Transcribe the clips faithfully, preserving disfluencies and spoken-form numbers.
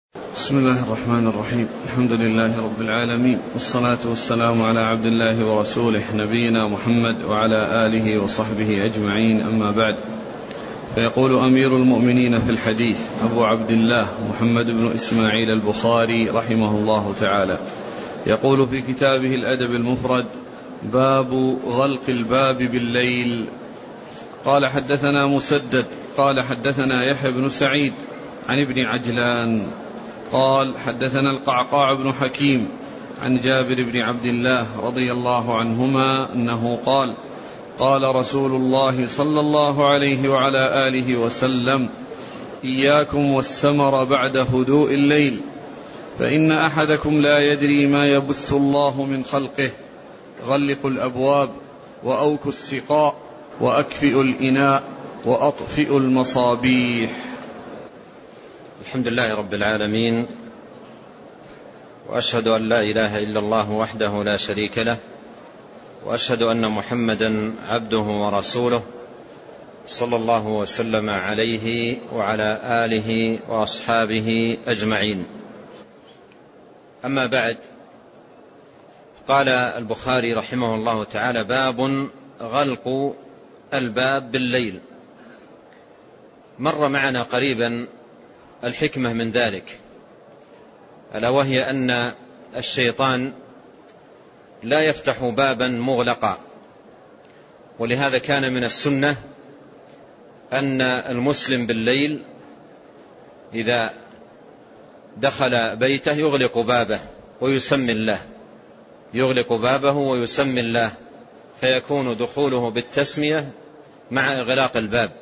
بسم الله الرحمن الرحيم. الحمد لله رب العالمين، والصلاة والسلام على عبد الله ورسوله نبينا محمد وعلى آله وصحبه أجمعين، أما بعد. فيقول أمير المؤمنين في الحديث أبو عبد الله محمد بن إسماعيل البخاري رحمه الله تعالى، يقول في كتابه الأدب المفرد: باب غلق الباب بالليل. قال: حدثنا مسدد قال حدثنا يحيى بن سعيد عن ابن عجلان قال: حدثنا القعقاع بن حكيم عن جابر بن عبد الله رضي الله عنهما أنه قال: قال رسول الله صلى الله عليه وعلى آله وسلم: إياكم والسمر بعد هدوء الليل، فإن أحدكم لا يدري ما يبث الله من خلقه. غلقوا الأبواب، وأوكوا السقاء، وأكفئوا الإناء، وأطفئوا المصابيح. الحمد لله رب العالمين، وأشهد أن لا إله إلا الله وحده لا شريك له، وأشهد أن محمدا عبده ورسوله، صلى الله وسلم عليه وعلى آله وأصحابه أجمعين. أما بعد، قال البخاري رحمه الله تعالى: باب غلق الباب بالليل. مر معنا قريبا الحكمة من ذلك، ألا وهي أن الشيطان لا يفتح بابا مغلقا، ولهذا كان من السنة أن المسلم بالليل إذا دخل بيته يغلق بابه ويسمي الله، يغلق بابه ويسمي الله، فيكون دخوله بالتسمية مع إغلاق الباب.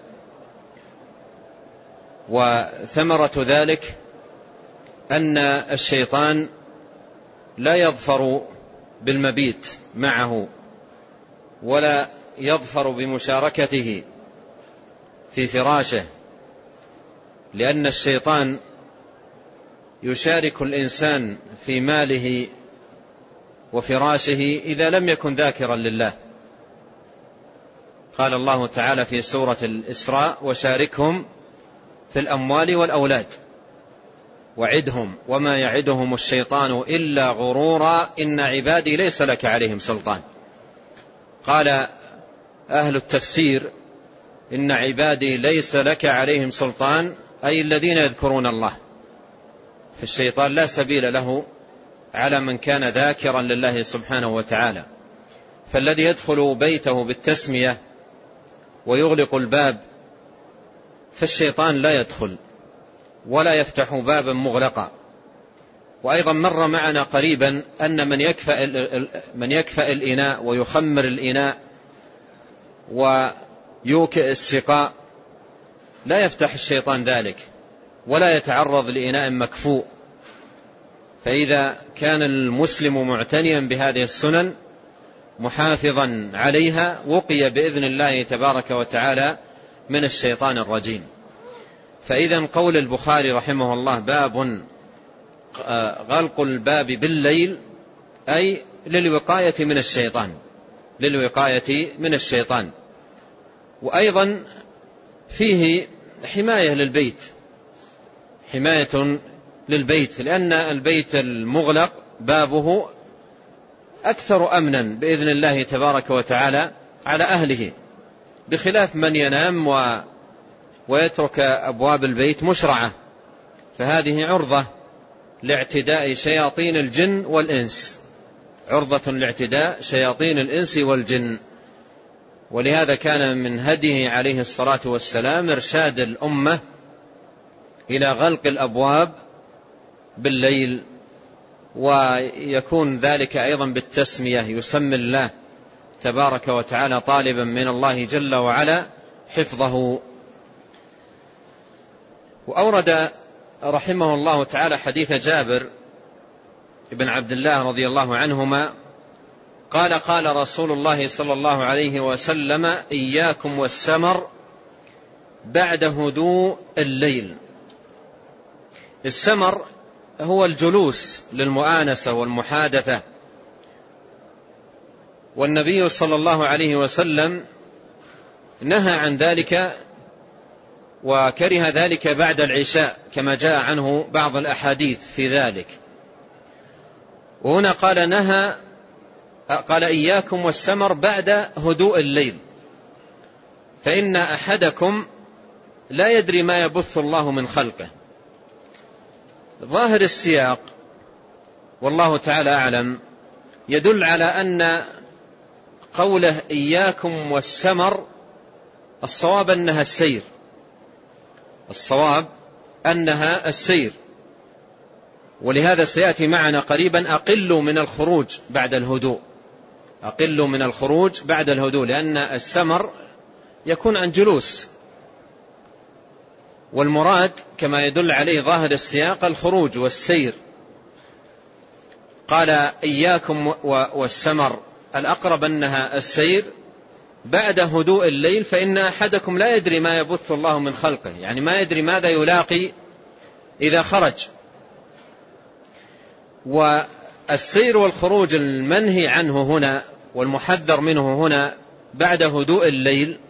وثمرة ذلك أن الشيطان لا يظفر بالمبيت معه، ولا يظفر بمشاركته في فراشه، لأن الشيطان يشارك الإنسان في ماله وفراشه إذا لم يكن ذاكرا لله. قال الله تعالى في سورة الإسراء: وشاركهم في الأموال والأولاد وعدهم وما يعدهم الشيطان إلا غرورا إن عبادي ليس لك عليهم سلطان. قال أهل التفسير: إن عبادي ليس لك عليهم سلطان، أي الذين يذكرون الله، فالشيطان لا سبيل له على من كان ذاكرا لله سبحانه وتعالى. فالذي يدخل بيته بالتسمية ويغلق الباب، فالشيطان لا يدخل ولا يفتح بابا مغلقا. وأيضا مر معنا قريبا أن من يكفأ, من يكفأ الإناء ويخمر الإناء ويوكئ السقاء لا يفتح الشيطان ذلك، ولا يتعرض لإناء مكفوء. فإذا كان المسلم معتنيا بهذه السنن محافظا عليها، وقي بإذن الله تبارك وتعالى من الشيطان الرجيم. فإذا قول البخاري رحمه الله: باب غلق الباب بالليل، أي للوقاية من الشيطان، للوقاية من الشيطان. وأيضا فيه حماية للبيت، حماية للبيت، لأن البيت المغلق بابه أكثر أمنا بإذن الله تبارك وتعالى على أهله، بخلاف من ينام و ويترك أبواب البيت مشرعة، فهذه عرضة لاعتداء شياطين الجن والإنس، عرضة لاعتداء شياطين الإنس والجن. ولهذا كان من هديه عليه الصلاة والسلام إرشاد الأمة إلى غلق الأبواب بالليل، ويكون ذلك أيضا بالتسمية، يسمي الله تبارك وتعالى طالبا من الله جل وعلا حفظه. وأورد رحمه الله تعالى حديث جابر بن عبد الله رضي الله عنهما قال: قال رسول الله صلى الله عليه وسلم: إياكم والسمر بعد هدوء الليل. السمر هو الجلوس للمؤانسة والمحادثة، والنبي صلى الله عليه وسلم نهى عن ذلك وكره ذلك بعد العشاء كما جاء عنه بعض الأحاديث في ذلك. وهنا قال نهى قال إياكم والسمر بعد هدوء الليل فإن أحدكم لا يدري ما يبث الله من خلقه. ظاهر السياق والله تعالى أعلم يدل على أن قوله إياكم والسمر الصواب أنها السير، الصواب أنها السير، ولهذا سيأتي معنا قريبا أقلوا من الخروج بعد الهدوء، أقلوا من الخروج بعد الهدوء، لأن السمر يكون عن جلوس، والمراد كما يدل عليه ظاهر السياق الخروج والسير. قال إياكم والسمر الأقرب أنها السير بعد هدوء الليل فإن أحدكم لا يدري ما يبث الله من خلقه، يعني ما يدري ماذا يلاقي إذا خرج. والسير والخروج المنهي عنه هنا والمحذر منه هنا بعد هدوء الليل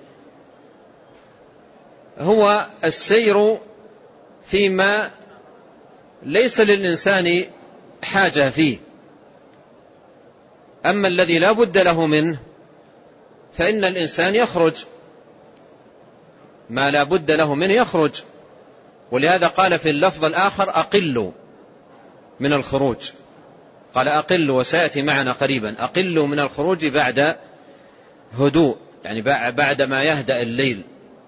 هو السير فيما ليس للإنسان حاجة فيه، أما الذي لا بد له منه فإن الإنسان يخرج، ما لا بد له منه يخرج. ولهذا قال في اللفظ الآخر أقلوا من الخروج، قال أقلوا، وسيأتي معنا قريبا أقلوا من الخروج بعد هدوء، يعني بعد ما يهدأ الليل.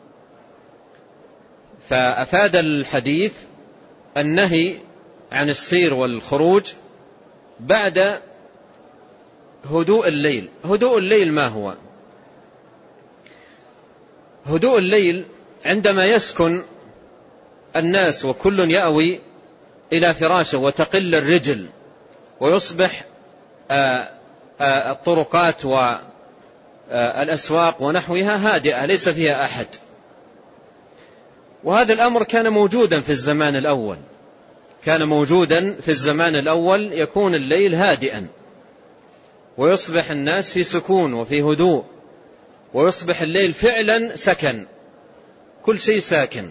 فأفاد الحديث النهي عن السير والخروج بعد هدوء الليل. هدوء الليل ما هو؟ هدوء الليل عندما يسكن الناس وكل يأوي إلى فراشه وتقل الرجل ويصبح الطرقات والأسواق ونحوها هادئة ليس فيها أحد. وهذا الأمر كان موجودا في الزمان الأول، كان موجودا في الزمان الأول يكون الليل هادئا ويصبح الناس في سكون وفي هدوء، ويصبح الليل فعلا سكن، كل شيء ساكن.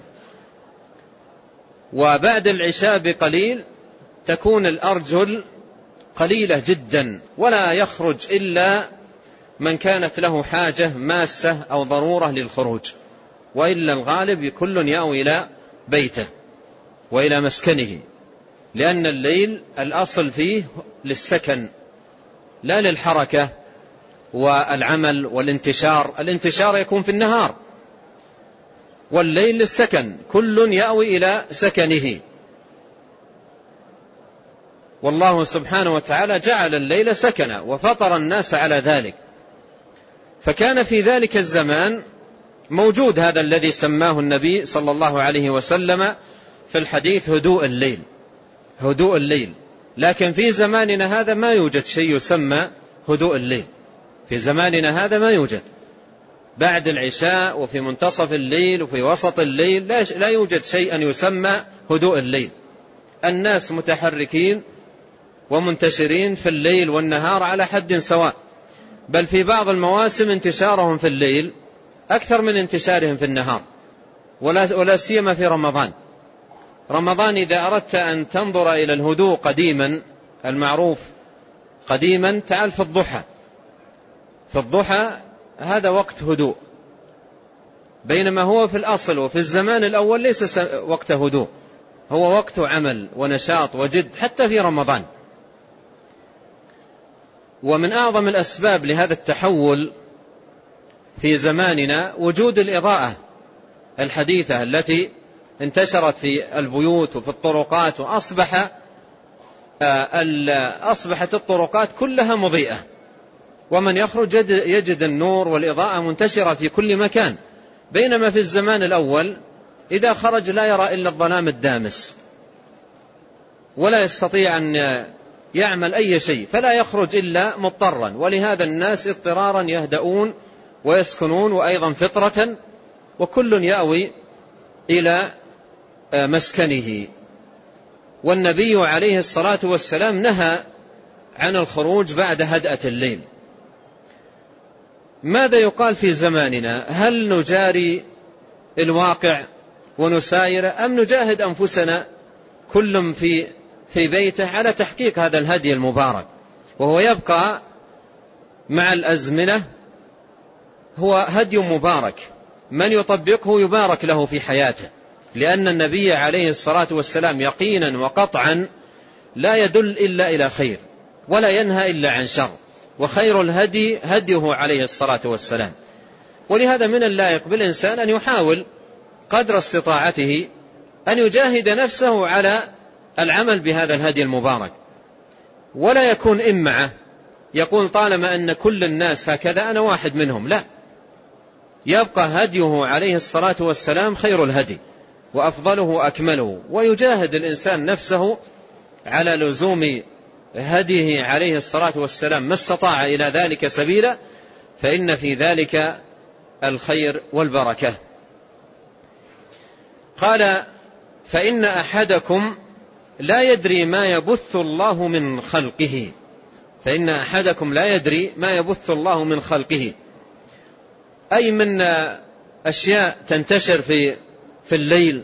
وبعد العشاء بقليل تكون الأرجل قليلة جدا ولا يخرج إلا من كانت له حاجة ماسة أو ضرورة للخروج، وإلا الغالب كل يأوي إلى بيته وإلى مسكنه، لأن الليل الأصل فيه للسكن لا للحركة والعمل والانتشار. الانتشار يكون في النهار، والليل للسكن، كل يأوي إلى سكنه. والله سبحانه وتعالى جعل الليل سكنا وفطر الناس على ذلك. فكان في ذلك الزمان موجود هذا الذي سماه النبي صلى الله عليه وسلم في الحديث هدوء الليل، هدوء الليل. لكن في زماننا هذا ما يوجد شيء يسمى هدوء الليل، في زماننا هذا ما يوجد. بعد العشاء وفي منتصف الليل وفي وسط الليل لا يوجد شيء أن يسمى هدوء الليل. الناس متحركين ومنتشرين في الليل والنهار على حد سواء، بل في بعض المواسم انتشارهم في الليل أكثر من انتشارهم في النهار، ولا, ولا سيما في رمضان. رمضان إذا أردت أن تنظر إلى الهدوء قديما المعروف قديما تعال في الضحى، في الضحى هذا وقت هدوء، بينما هو في الأصل وفي الزمان الأول ليس وقت هدوء، هو وقت عمل ونشاط وجد حتى في رمضان. ومن أعظم الأسباب لهذا التحول في زماننا وجود الإضاءة الحديثة التي انتشرت في البيوت وفي الطرقات، وأصبح أصبحت الطرقات كلها مضيئة، ومن يخرج يجد النور والإضاءة منتشرة في كل مكان. بينما في الزمان الأول إذا خرج لا يرى إلا الظلام الدامس ولا يستطيع أن يعمل أي شيء، فلا يخرج إلا مضطرا. ولهذا الناس اضطرارا يهدؤون ويسكنون، وأيضا فطرة، وكل يأوي إلى مسكنه. والنبي عليه الصلاة والسلام نهى عن الخروج بعد هدأة الليل. ماذا يقال في زماننا؟ هل نجاري الواقع ونساير أم نجاهد أنفسنا كل في في بيته على تحقيق هذا الهدي المبارك؟ وهو يبقى مع الأزمنة هو هدي مبارك، من يطبقه يبارك له في حياته، لأن النبي عليه الصلاة والسلام يقينا وقطعا لا يدل إلا إلى خير ولا ينهى إلا عن شر، وخير الهدي هديه عليه الصلاة والسلام. ولهذا من اللائق بالإنسان أن يحاول قدر استطاعته أن يجاهد نفسه على العمل بهذا الهدي المبارك، ولا يكون إمعة يقول طالما أن كل الناس هكذا أنا واحد منهم، لا، يبقى هديه عليه الصلاة والسلام خير الهدي وأفضله وأكمله، ويجاهد الإنسان نفسه على لزوم هديه عليه الصلاة والسلام ما استطاع إلى ذلك سبيلا، فإن في ذلك الخير والبركة. قال فإن أحدكم لا يدري ما يبث الله من خلقه، فإن أحدكم لا يدري ما يبث الله من خلقه، أي من أشياء تنتشر في في الليل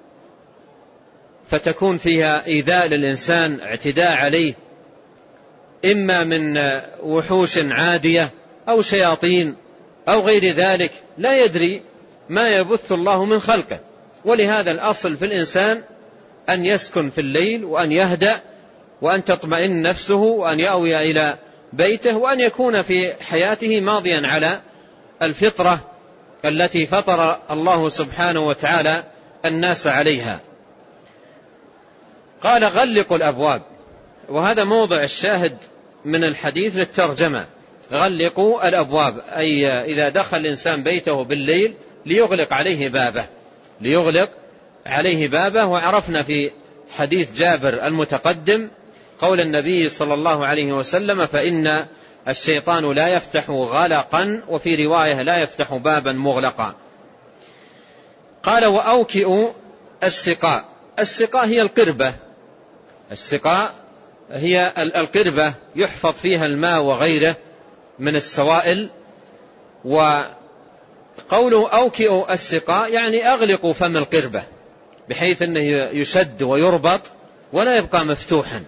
فتكون فيها إيذاء للإنسان، اعتداء عليه، إما من وحوش عادية أو شياطين أو غير ذلك، لا يدري ما يبث الله من خلقه. ولهذا الأصل في الإنسان أن يسكن في الليل وأن يهدأ وأن تطمئن نفسه وأن يأوي إلى بيته، وأن يكون في حياته ماضيا على الفطرة التي فطر الله سبحانه وتعالى الناس عليها. قال غلقوا الأبواب، وهذا موضع الشاهد من الحديث للترجمة، غلقوا الأبواب، أي إذا دخل الإنسان بيته بالليل ليغلق عليه بابه، ليغلق عليه بابه. وعرفنا في حديث جابر المتقدم قول النبي صلى الله عليه وسلم فإن الشيطان لا يفتح غلقا، وفي رواية لا يفتح بابا مغلقا. قال وأوكئوا السقاء، السقاء هي القربة، السقاء هي القربة يحفظ فيها الماء وغيره من السوائل. وقوله أوكئوا السقاء يعني أغلقوا فم القربة بحيث أنه يشد ويربط ولا يبقى مفتوحا.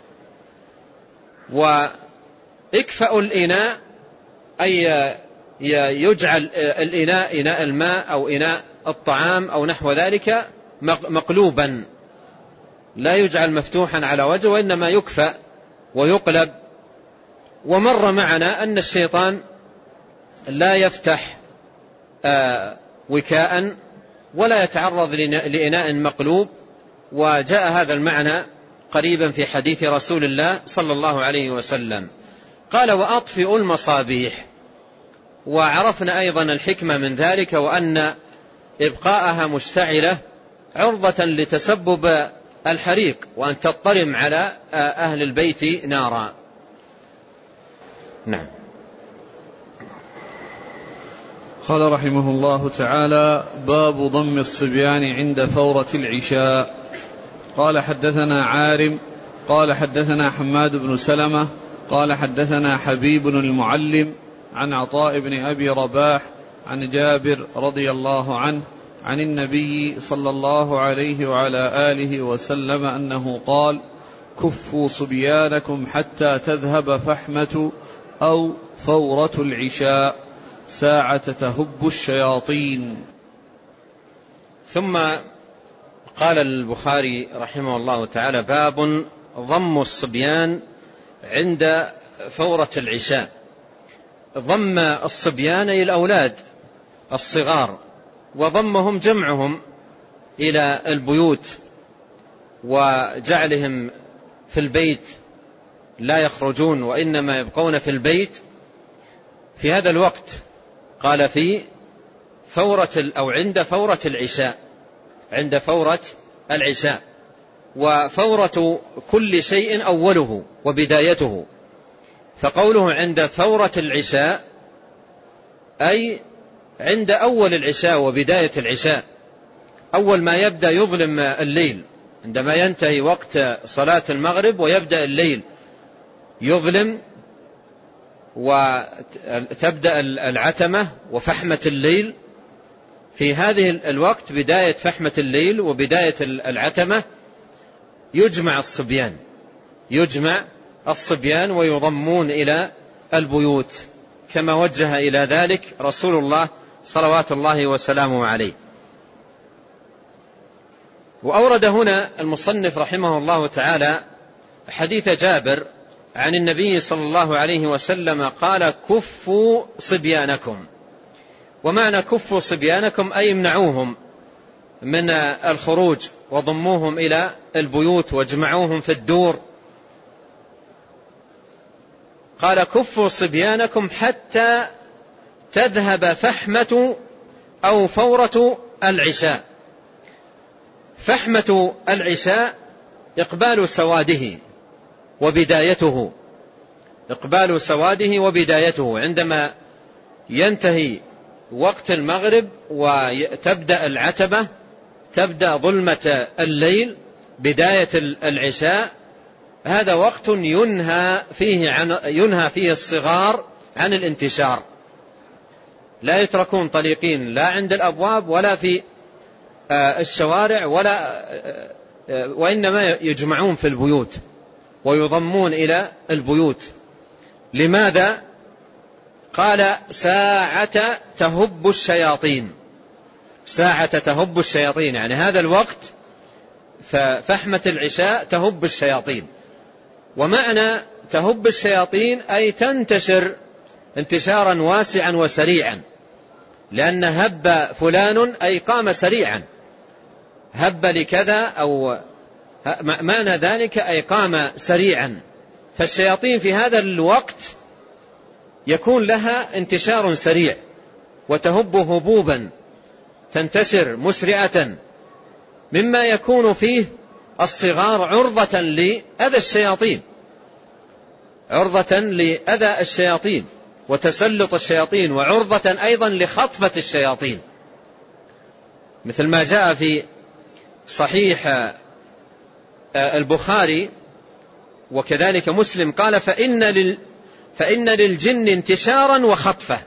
وإكفأ الإناء أي يجعل الإناء إناء الماء أو إناء الطعام أو نحو ذلك مقلوبا، لا يجعل مفتوحا على وجه، وإنما يكفأ ويقلب. ومر معنا أن الشيطان لا يفتح وكاء ولا يتعرض لإناء مقلوب، وجاء هذا المعنى قريبا في حديث رسول الله صلى الله عليه وسلم. قال وأطفئوا المصابيح، وعرفنا أيضا الحكمة من ذلك، وأن إبقاءها مشتعلة عرضة لتسبب الحريق وأن تضطرم على أهل البيت نارا. نعم. قال رحمه الله تعالى باب ضم الصبيان عند فورة العشاء. قال حدثنا عارم قال حدثنا حماد بن سلمة قال حدثنا حبيب المعلم عن عطاء بن أبي رباح عن جابر رضي الله عنه عن النبي صلى الله عليه وعلى آله وسلم أنه قال كفوا صبيانكم حتى تذهب فحمة أو فورة العشاء ساعة تهب الشياطين. ثم قال البخاري رحمه الله تعالى باب ضم الصبيان عند فورة العشاء. ضم الصبيان إلى الأولاد الصغار، وضمهم جمعهم إلى البيوت وجعلهم في البيت لا يخرجون وإنما يبقون في البيت في هذا الوقت. قال في فورة أو عند فورة العشاء، عند فورة العشاء. وفورة كل شيء أوله وبدايته، فقوله عند فورة العشاء أي عند أول العشاء وبداية العشاء، أول ما يبدأ يظلم الليل، عندما ينتهي وقت صلاة المغرب ويبدأ الليل يظلم وتبدأ العتمة وفحمة الليل، في هذه الوقت بداية فحمة الليل وبداية العتمة يجمع الصبيان يجمع الصبيان ويضمون إلى البيوت، كما وجه إلى ذلك رسول الله صلوات الله وسلامه عليه. وأورد هنا المصنف رحمه الله تعالى حديث جابر عن النبي صلى الله عليه وسلم قال: كفوا صبيانكم. ومعنى كفوا صبيانكم أي امنعوهم من الخروج وضموهم إلى البيوت واجمعوهم في الدور. قال: كفوا صبيانكم حتى تذهب فحمة أو فورة العشاء. فحمة العشاء إقبال سواده وبدايته إقبال سواده وبدايته عندما ينتهي وقت المغرب وتبدأ العتبة، تبدأ ظلمة الليل، بداية العشاء. هذا وقت ينهى فيه عن ينهى فيه الصغار عن الانتشار، لا يتركون طليقين لا عند الأبواب ولا في الشوارع ولا وإنما يجمعون في البيوت ويضمون إلى البيوت. لماذا؟ قال: ساعة تهب الشياطين. ساعة تهب الشياطين، يعني هذا الوقت ففحمة العشاء تهب الشياطين. ومعنى تهب الشياطين أي تنتشر انتشارا واسعا وسريعا، لأن هب فلان أي قام سريعا، هب لكذا أو معنى ذلك أي قام سريعا. فالشياطين في هذا الوقت يكون لها انتشار سريع وتهب هبوبا، تنتشر مسرعة، مما يكون فيه الصغار عرضة لأذى الشياطين عرضة لأذى الشياطين وتسلط الشياطين، وعرضة أيضا لخطفة الشياطين، مثل ما جاء في صحيح البخاري وكذلك مسلم قال: فإن, لل فإن للجن انتشارا وخطفة.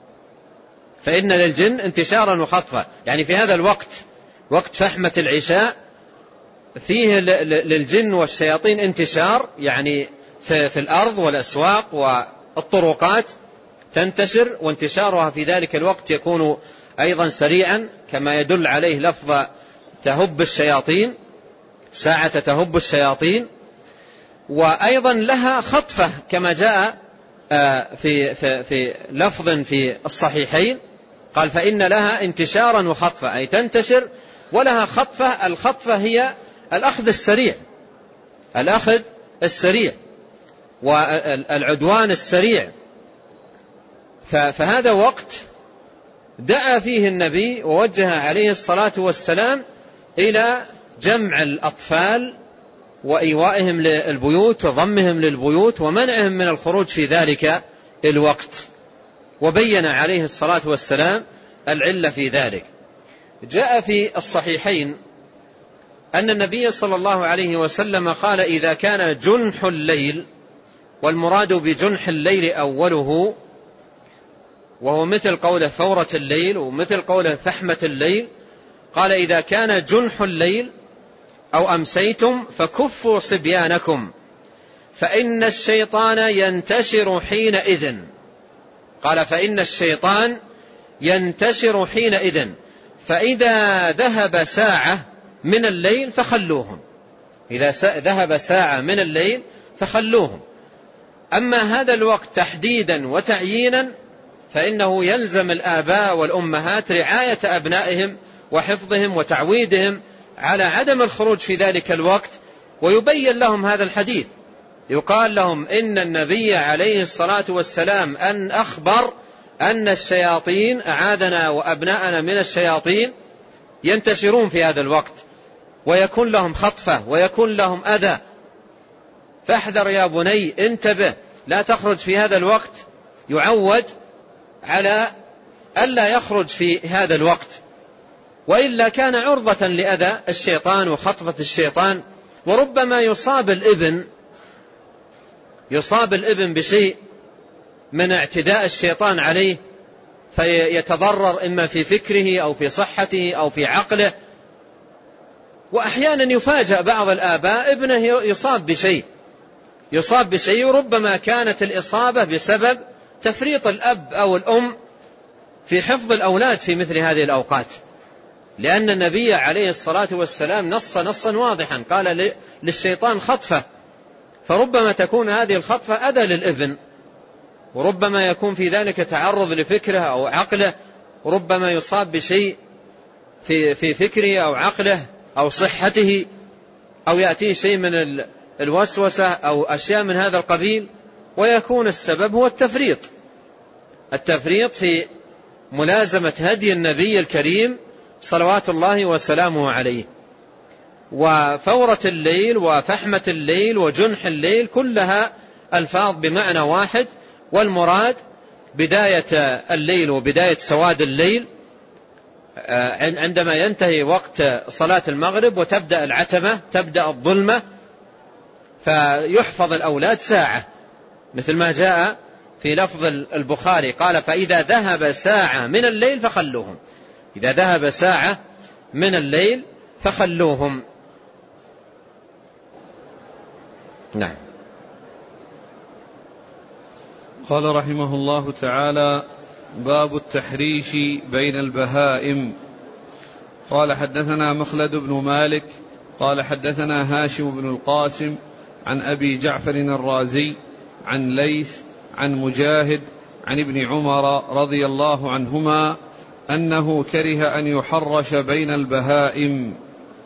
فإن للجن انتشارا وخطفة، يعني في هذا الوقت وقت فحمة العشاء فيه للجن والشياطين انتشار، يعني في, في الأرض والأسواق والطرقات تنتشر، وانتشارها في ذلك الوقت يكون أيضا سريعا، كما يدل عليه لفظ تهب الشياطين، ساعة تهب الشياطين. وأيضا لها خطفة كما جاء في, في, في لفظ في الصحيحين قال: فإن لها انتشارا وخطفة، أي تنتشر ولها خطفة. الخطفة هي الأخذ السريع الأخذ السريع والعدوان السريع. فهذا وقت دعا فيه النبي ووجه عليه الصلاة والسلام إلى جمع الأطفال وإيوائهم للبيوت وضمهم للبيوت ومنعهم من الخروج في ذلك الوقت، وبين عليه الصلاة والسلام العلة في ذلك. جاء في الصحيحين أن النبي صلى الله عليه وسلم قال: إذا كان جنح الليل، والمراد بجنح الليل أوله، وهو مثل قوله فورة الليل ومثل قوله فحمة الليل، قال: إذا كان جنح الليل أو أمسيتم فكفوا صبيانكم فإن الشيطان ينتشر حينئذ. قال: فإن الشيطان ينتشر حينئذ، فإذا ذهب ساعة من الليل فخلوهم. إذا ذهب ساعة من الليل فخلوهم. أما هذا الوقت تحديدا وتعيينا فإنه يلزم الآباء والأمهات رعاية أبنائهم وحفظهم وتعويدهم على عدم الخروج في ذلك الوقت، ويبين لهم هذا الحديث. يقال لهم إن النبي عليه الصلاة والسلام أن أخبر أن الشياطين، أعاذنا وأبناءنا من الشياطين، ينتشرون في هذا الوقت ويكون لهم خطفة ويكون لهم أذى، فاحذر يا بني، انتبه، لا تخرج في هذا الوقت. يعود على ألا يخرج في هذا الوقت، وإلا كان عرضة لأذى الشيطان وخطفة الشيطان. وربما يصاب الابن يصاب الابن بشيء من اعتداء الشيطان عليه فيتضرر إما في فكره أو في صحته أو في عقله. وأحيانا يفاجأ بعض الآباء ابنه يصاب بشيء يصاب بشيء وربما كانت الإصابة بسبب تفريط الأب أو الأم في حفظ الأولاد في مثل هذه الأوقات، لأن النبي عليه الصلاة والسلام نص نصا واضحا، قال للشيطان خطفة، فربما تكون هذه الخطفة أذى للابن، وربما يكون في ذلك تعرض لفكره أو عقله، وربما يصاب بشيء في في فكره أو عقله أو صحته، أو يأتيه شيء من الوسوسة أو أشياء من هذا القبيل، ويكون السبب هو التفريط التفريط في ملازمة هدي النبي الكريم صلوات الله وسلامه عليه. وفورة الليل وفحمة الليل وجنح الليل كلها ألفاظ بمعنى واحد، والمراد بداية الليل وبداية سواد الليل عندما ينتهي وقت صلاة المغرب وتبدأ العتمة، تبدأ الظلمة، فيحفظ الأولاد ساعة، مثل ما جاء في لفظ البخاري قال: فإذا ذهب ساعة من الليل فخلوهم، إذا ذهب ساعة من الليل فخلوهم. نعم. قال رحمه الله تعالى: باب التحريش بين البهائم. قال: حدثنا مخلد بن مالك قال حدثنا هاشم بن القاسم عن أبي جعفر الرازي عن ليث عن مجاهد عن ابن عمر رضي الله عنهما أنه كره أن يحرش بين البهائم.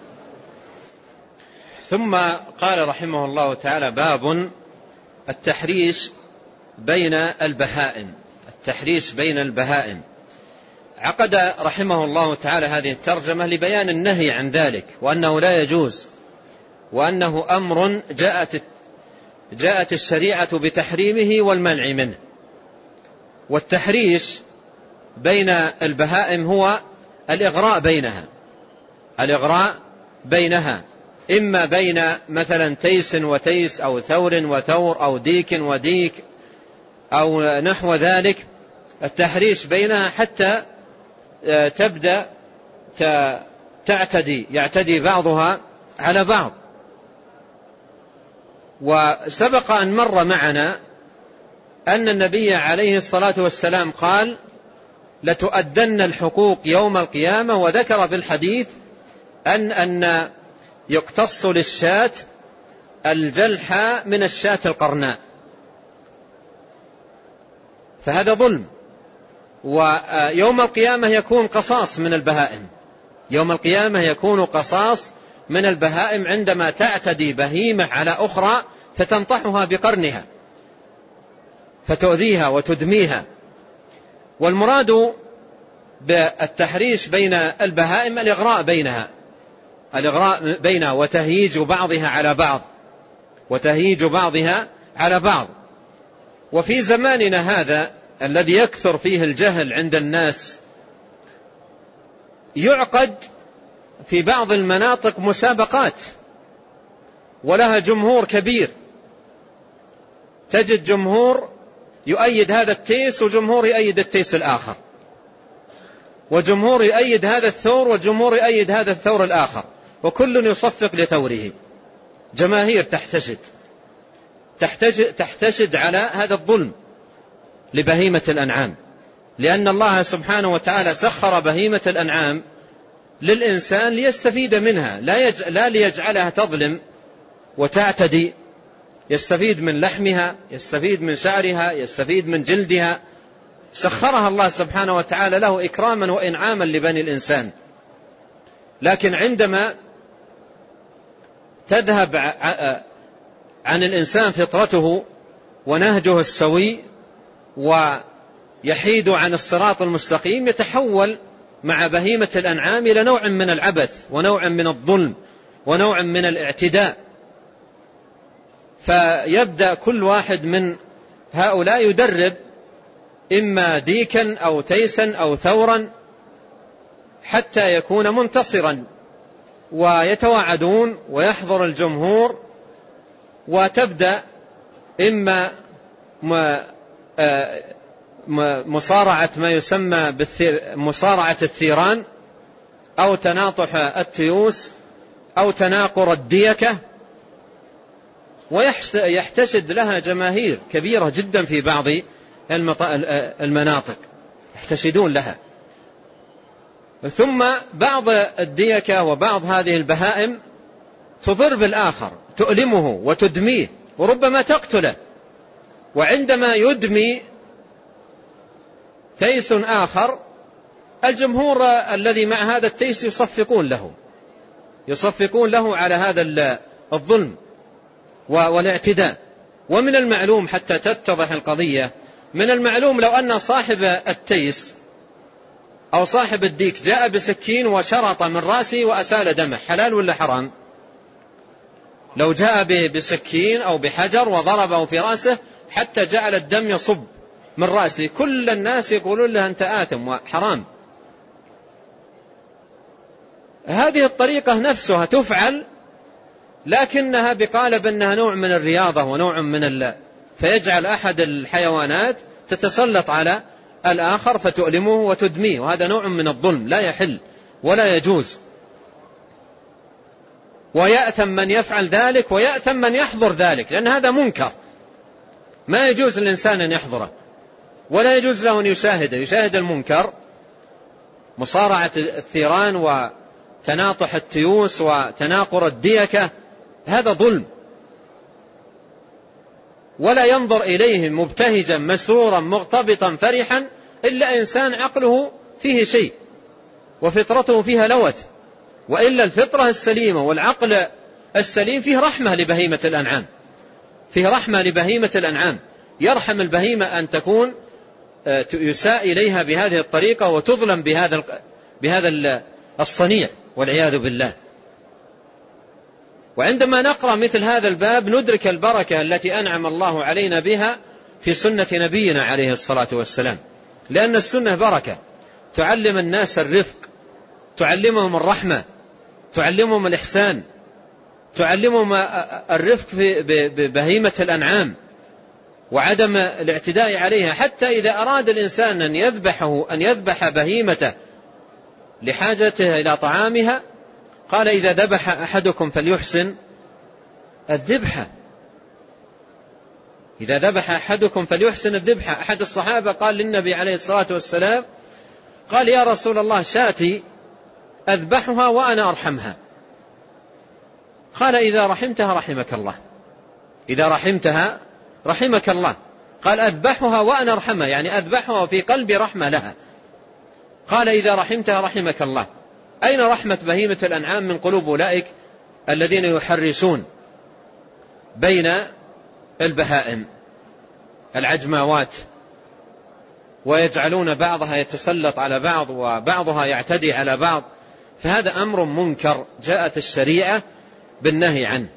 ثم قال رحمه الله تعالى: باب التحريش بين البهائم. التحريش بين البهائم. عقد رحمه الله تعالى هذه الترجمة لبيان النهي عن ذلك، وأنه لا يجوز، وأنه أمر جاءت جاءت الشريعة بتحريمه والمنع منه. والتحريش بين البهائم هو الإغراء بينها الإغراء بينها إما بين مثلا تيس وتيس أو ثور وثور أو ديك وديك أو نحو ذلك، التحريش بينها حتى تبدأ تعتدي يعتدي بعضها على بعض. وسبق أن مر معنا أن النبي عليه الصلاة والسلام قال: لتؤدن الحقوق يوم القيامة، وذكر في الحديث أن أن يقتص للشاة الجلحة من الشاة القرناء، فهذا ظلم. ويوم القيامة يكون قصاص من البهائم يوم القيامة يكون قصاص من البهائم عندما تعتدي بهيمة على أخرى فتنطحها بقرنها فتؤذيها وتدميها. والمراد بالتحريش بين البهائم الإغراء بينها الإغراء بينها وتهييج بعضها على بعض وتهييج بعضها على بعض. وفي زماننا هذا الذي يكثر فيه الجهل عند الناس، يعقد في بعض المناطق مسابقات ولها جمهور كبير، تجد جمهور يؤيد هذا التيس وجمهور يؤيد التيس الآخر، وجمهور يؤيد هذا الثور وجمهور يؤيد هذا الثور الآخر، وكل يصفق لثوره. جماهير تحتشد تحتشد على هذا الظلم لبهيمة الأنعام، لأن الله سبحانه وتعالى سخر بهيمة الأنعام للإنسان ليستفيد منها، لا, يج... لا ليجعلها تظلم وتعتدي. يستفيد من لحمها، يستفيد من شعرها، يستفيد من جلدها، سخرها الله سبحانه وتعالى له إكراما وإنعاما لبني الإنسان. لكن عندما تذهب عن الإنسان فطرته ونهجه السوي ويحيد عن الصراط المستقيم، يتحول مع بهيمة الأنعام إلى نوع من العبث ونوع من الظلم ونوع من الاعتداء. فيبدأ كل واحد من هؤلاء يدرب إما ديكا أو تيسا أو ثورا حتى يكون منتصرا، ويتواعدون ويحضر الجمهور، وتبدأ إما مصارعة ما يسمى مصارعة الثيران أو تناطح التيوس أو تناقر الديكة، ويحتشد لها جماهير كبيرة جدا في بعض المناطق، يحتشدون لها. ثم بعض الديكة وبعض هذه البهائم تضر بالآخر، تؤلمه وتدميه وربما تقتله. وعندما يدمي تيس آخر الجمهور الذي مع هذا التيس يصفقون له يصفقون له على هذا الظلم والاعتداء. ومن المعلوم حتى تتضح القضية، من المعلوم لو أن صاحب التيس أو صاحب الديك جاء بسكين وشرط من رأسه وأسال دمه، حلال ولا حرام؟ لو جاء بسكين أو بحجر وضربه في رأسه حتى جعل الدم يصب من رأسه، كل الناس يقولون له أنت آثم وحرام. هذه الطريقة نفسها تفعل، لكنها بقالب أنها نوع من الرياضة ونوع من ال... فيجعل أحد الحيوانات تتسلط على الآخر فتؤلمه وتدميه، وهذا نوع من الظلم لا يحل ولا يجوز. ويأثم من يفعل ذلك ويأثم من يحضر ذلك، لأن هذا منكر ما يجوز للإنسان أن يحضره ولا يجوز له أن يشاهده، يشاهد المنكر. مصارعة الثيران وتناطح التيوس وتناقر الديكة هذا ظلم، ولا ينظر إليه مبتهجا مسرورا مغتبطا فرحا إلا إنسان عقله فيه شيء وفطرته فيها لوث، وإلا الفطرة السليمة والعقل السليم فيه رحمة لبهيمة الأنعام، فيه رحمة لبهيمة الأنعام. يرحم البهيمة أن تكون يساء إليها بهذه الطريقة وتظلم بهذا بهذا الصنيع والعياذ بالله. وعندما نقرأ مثل هذا الباب ندرك البركة التي أنعم الله علينا بها في سنة نبينا عليه الصلاة والسلام، لأن السنة بركة تعلم الناس الرفق، تعلمهم الرحمة، تعلمهم الإحسان، تعلمهم الرفق ببهيمة الأنعام وعدم الاعتداء عليها. حتى إذا أراد الإنسان أن يذبحه أن يذبح بهيمته لحاجته إلى طعامها قال إذا ذبح أحدكم فليحسن الذبحة، إذا ذبح أحدكم فليحسن الذبحة. أحد الصحابة قال للنبي عليه الصلاة والسلام قال يا رسول الله شاتي أذبحها وأنا أرحمها، قال إذا رحمتها رحمك الله، إذا رحمتها رحمك الله. قال أذبحها وأنا أرحمها، يعني أذبحها في قلبي رحمة لها. قال إذا رحمتها رحمك الله. أين رحمة بهيمة الأنعام من قلوب أولئك الذين يحرسون بين البهائم العجماوات ويجعلون بعضها يتسلط على بعض وبعضها يعتدي على بعض؟ فهذا أمر منكر جاءت الشريعة بالنهي عنه.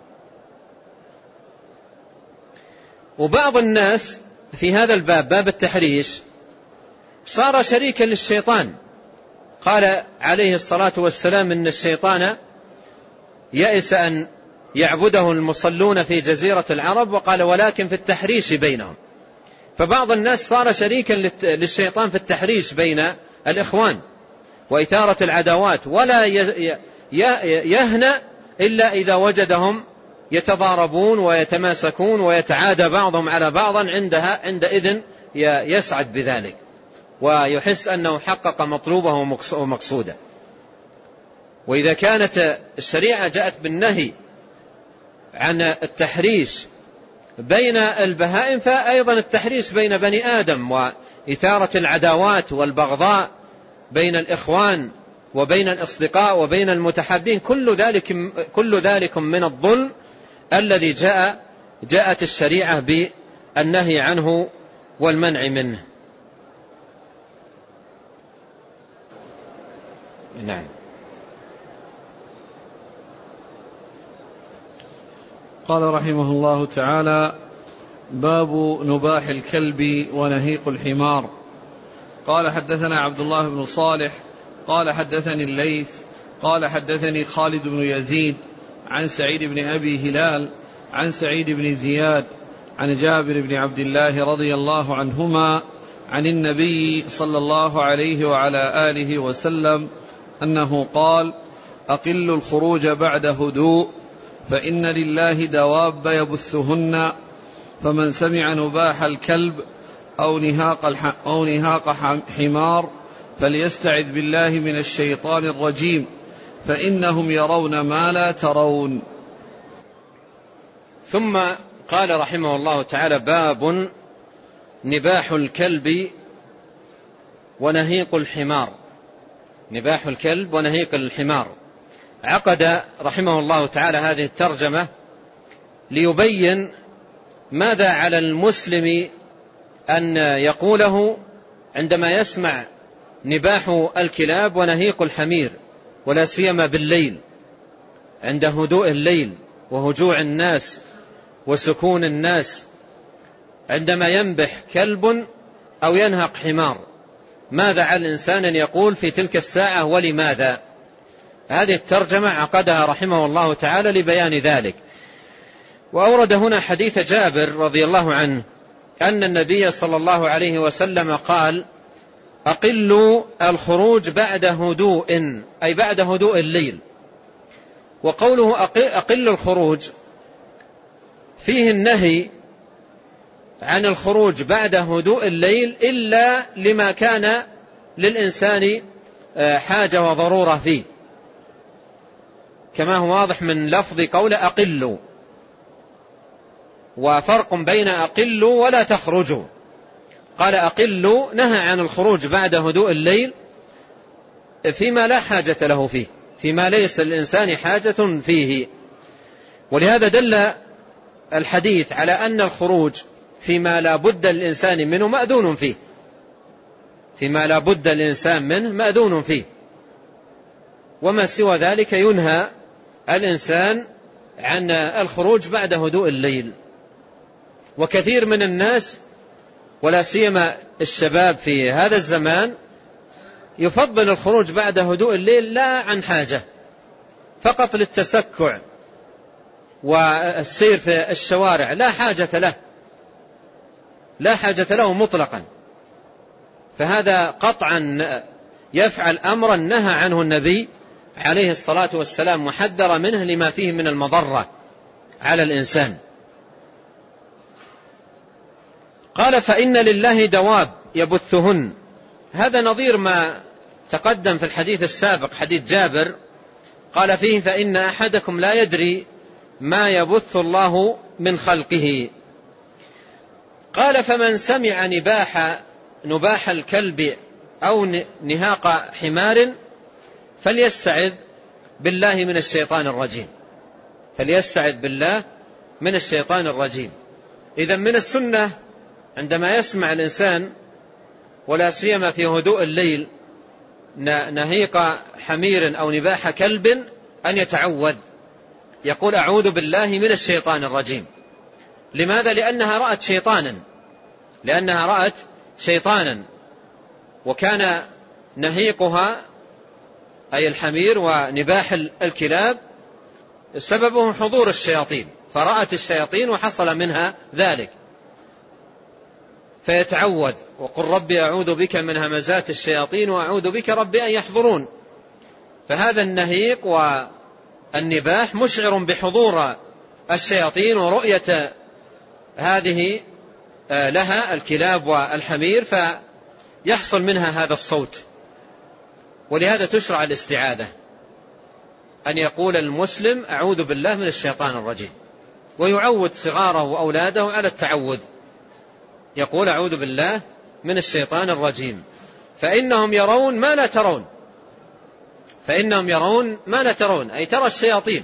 وبعض الناس في هذا الباب باب التحريش صار شريكا للشيطان. قال عليه الصلاة والسلام إن الشيطان يئس أن يعبده المصلون في جزيرة العرب، وقال ولكن في التحريش بينهم. فبعض الناس صار شريكا للشيطان في التحريش بين الإخوان وإثارة العداوات، ولا يهنأ إلا إذا وجدهم يتضاربون ويتماسكون ويتعادى بعضهم على بعض، عندها عندئذ يسعد بذلك ويحس أنه حقق مطلوبه ومقصوده. وإذا كانت الشريعة جاءت بالنهي عن التحريش بين البهائم فأيضا التحريش بين بني آدم وإثارة العداوات والبغضاء بين الإخوان وبين الأصدقاء وبين المتحابين، كل ذلك كل ذلك من الظلم الذي جاء جاءت الشريعة بالنهي عنه والمنع منه. نعم. قال رحمه الله تعالى: باب نباح الكلب ونهيق الحمار. قال حدثنا عبد الله بن صالح قال حدثني الليث قال حدثني خالد بن يزيد عن سعيد بن أبي هلال عن سعيد بن زياد عن جابر بن عبد الله رضي الله عنهما عن النبي صلى الله عليه وعلى آله وسلم أنه قال: أقل الخروج بعد هدوء، فإن لله دواب يبثهن، فمن سمع نباح الكلب أو نهاق, الح... أو نهاق حمار فليستعذ بالله من الشيطان الرجيم، فإنهم يرون ما لا ترون. ثم قال رحمه الله تعالى: باب نباح الكلب ونهيق الحمار. نباح الكلب ونهيق الحمار. عقد رحمه الله تعالى هذه الترجمة ليبين ماذا على المسلم أن يقوله عندما يسمع نباح الكلاب ونهيق الحمير، ولا سيما بالليل عند هدوء الليل وهجوع الناس وسكون الناس، عندما ينبح كلب أو ينهق حمار، ماذا على الإنسان أن يقول في تلك الساعة ولماذا؟ هذه الترجمة عقدها رحمه الله تعالى لبيان ذلك. وأورد هنا حديث جابر رضي الله عنه أن النبي صلى الله عليه وسلم قال: أقلوا الخروج بعد هدوء، أي بعد هدوء الليل. وقوله أقل الخروج فيه النهي عن الخروج بعد هدوء الليل إلا لما كان للإنسان حاجة وضرورة فيه، كما هو واضح من لفظ قول أقلوا. وفرق بين أقلوا ولا تخرجوا. قال أقلوا نهى عن الخروج بعد هدوء الليل فيما لا حاجة له فيه، فيما ليس للإنسان حاجة فيه. ولهذا دل الحديث على أن الخروج فيما لا بد الإنسان منه مأذون فيه، فيما لا بد الإنسان منه مأذون فيه، وما سوى ذلك ينهى الإنسان عن الخروج بعد هدوء الليل. وكثير من الناس ولا سيما الشباب في هذا الزمان يفضل الخروج بعد هدوء الليل لا عن حاجة، فقط للتسكع والسير في الشوارع، لا حاجة له، لا حاجة له مطلقا. فهذا قطعا يفعل أمرا نهى عنه النبي عليه الصلاة والسلام، محذر منه لما فيه من المضرة على الإنسان. قال: فإن لله دواب يبثهن. هذا نظير ما تقدم في الحديث السابق، حديث جابر قال فيه: فإن أحدكم لا يدري ما يبث الله من خلقه. قال: فمن سمع نباح نباح الكلب أو نهاق حمار فليستعذ بالله من الشيطان الرجيم، فليستعذ بالله من الشيطان الرجيم. إذن من السنة عندما يسمع الإنسان ولا سيما في هدوء الليل نهيق حمير أو نباح كلب أن يتعوذ، يقول: أعوذ بالله من الشيطان الرجيم. لماذا؟ لأنها رأت شيطانا، لأنها رأت شيطانا وكان نهيقها أي الحمير ونباح الكلاب سببه حضور الشياطين، فرأت الشياطين وحصل منها ذلك، فيتعوذ وقل ربي أعوذ بك من همزات الشياطين وأعوذ بك ربي أن يحضرون. فهذا النهيق والنباح مشعر بحضور الشياطين ورؤية هذه لها الكلاب والحمير، فيحصل منها هذا الصوت. ولهذا تشرع الاستعاذة، أن يقول المسلم: أعوذ بالله من الشيطان الرجيم، ويعود صغاره وأولاده على التعوذ، يقول: أعوذ بالله من الشيطان الرجيم، فإنهم يرون ما لا ترون، فإنهم يرون ما لا ترون، أي ترى الشياطين،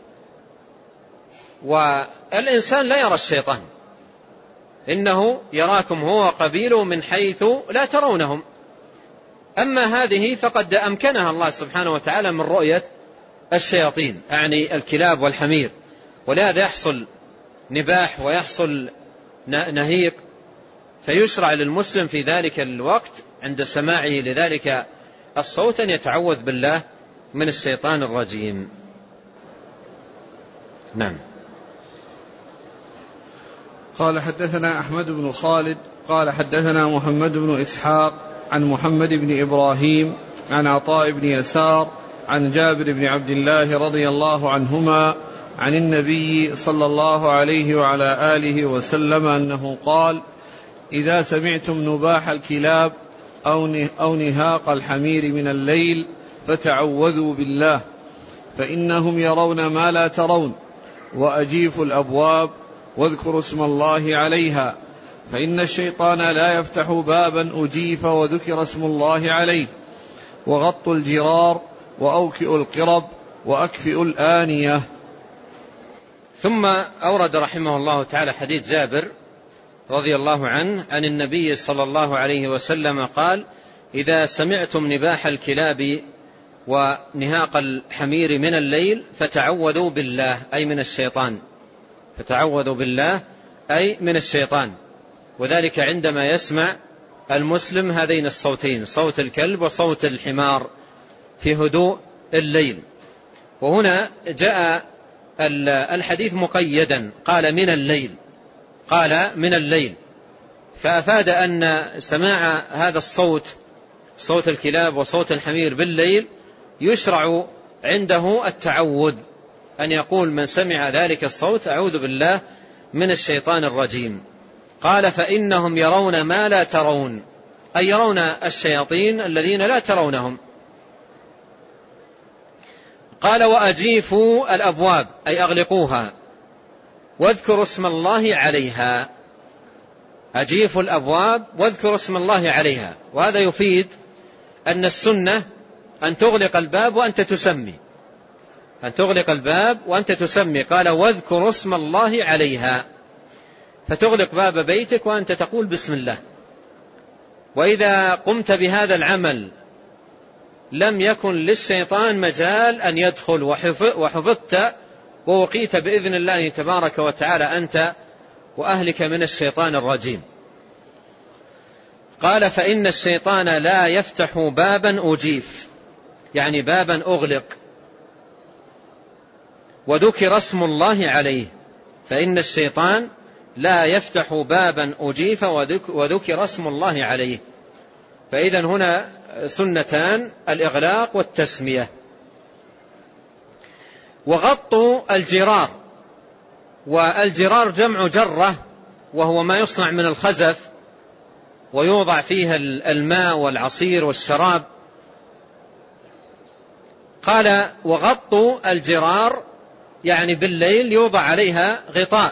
والإنسان لا يرى الشيطان، إنه يراكم هو وقبيله من حيث لا ترونهم. أما هذه فقد أمكنها الله سبحانه وتعالى من رؤية الشياطين، أعني الكلاب والحمير. ولهذا يحصل نباح ويحصل نهيق، فيشرع للمسلم في ذلك الوقت عند سماعه لذلك الصوت أن يتعوذ بالله من الشيطان الرجيم. نعم. قال حدثنا أحمد بن خالد قال حدثنا محمد بن إسحاق عن محمد بن إبراهيم عن عطاء بن يسار عن جابر بن عبد الله رضي الله عنهما عن النبي صلى الله عليه وعلى آله وسلم أنه قال: إذا سمعتم نباح الكلاب أو نهاق الحمير من الليل فتعوذوا بالله فإنهم يرون ما لا ترون، وأجيفوا الأبواب واذكروا اسم الله عليها، فإن الشيطان لا يفتح بابا أجيف وذكر اسم الله عليه، وغطوا الجرار وأوكئوا القرب وأكفئوا الآنية. ثم أورد رحمه الله تعالى حديث جابر رضي الله عنه عن النبي صلى الله عليه وسلم قال: إذا سمعتم نباح الكلاب ونهاق الحمير من الليل فتعوذوا بالله أي من الشيطان، فتعوذوا بالله أي من الشيطان، وذلك عندما يسمع المسلم هذين الصوتين، صوت الكلب وصوت الحمار في هدوء الليل. وهنا جاء الحديث مقيدا، قال من الليل، قال من الليل، فأفاد أن سماع هذا الصوت، صوت الكلاب وصوت الحمير بالليل، يشرع عنده التعوذ، أن يقول من سمع ذلك الصوت: أعوذ بالله من الشيطان الرجيم. قال: فإنهم يرون ما لا ترون، أي يرون الشياطين الذين لا ترونهم. قال: وأجيفوا الأبواب أي أغلقوها، واذكروا اسم الله عليها. أجيفوا الأبواب واذكروا اسم الله عليها، وهذا يفيد أن السنة أن تغلق الباب وأنت تسمي، أن تغلق الباب وأنت تسمي. قال: واذكروا اسم الله عليها، فتغلق باب بيتك وأنت تقول بسم الله. وإذا قمت بهذا العمل لم يكن للشيطان مجال أن يدخل، وحفظت ووقيت بإذن الله تبارك وتعالى أنت وأهلك من الشيطان الرجيم. قال: فإن الشيطان لا يفتح بابا أجيف، يعني بابا أغلق، وذكر اسم الله عليه. فإن الشيطان لا يفتح بابا أجيف وذكر اسم الله عليه. فإذن هنا سنتان: الإغلاق والتسمية. وغطوا الجرار، والجرار جمع جرة، وهو ما يصنع من الخزف ويوضع فيها الماء والعصير والشراب. قال: وغطوا الجرار، يعني بالليل يوضع عليها غطاء،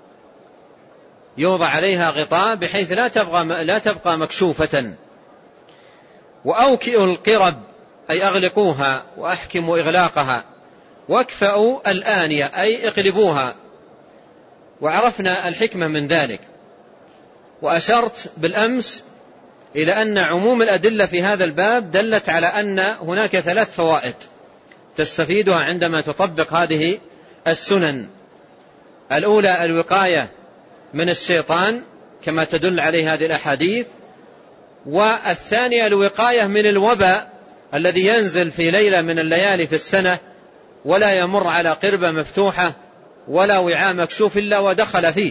يوضع عليها غطاء بحيث لا تبقى, لا تبقى مكشوفة. وأوكئوا القرب أي أغلقوها وأحكموا إغلاقها. واكفأوا الآنية أي اقلبوها، وعرفنا الحكمة من ذلك. وأشرت بالأمس إلى أن عموم الأدلة في هذا الباب دلت على أن هناك ثلاث فوائد تستفيدها عندما تطبق هذه السنن. الأولى الوقاية من الشيطان كما تدل عليه هذه الأحاديث، والثانية الوقاية من الوباء الذي ينزل في ليلة من الليالي في السنة ولا يمر على قربة مفتوحة ولا وعاء مكشوف إلا ودخل فيه.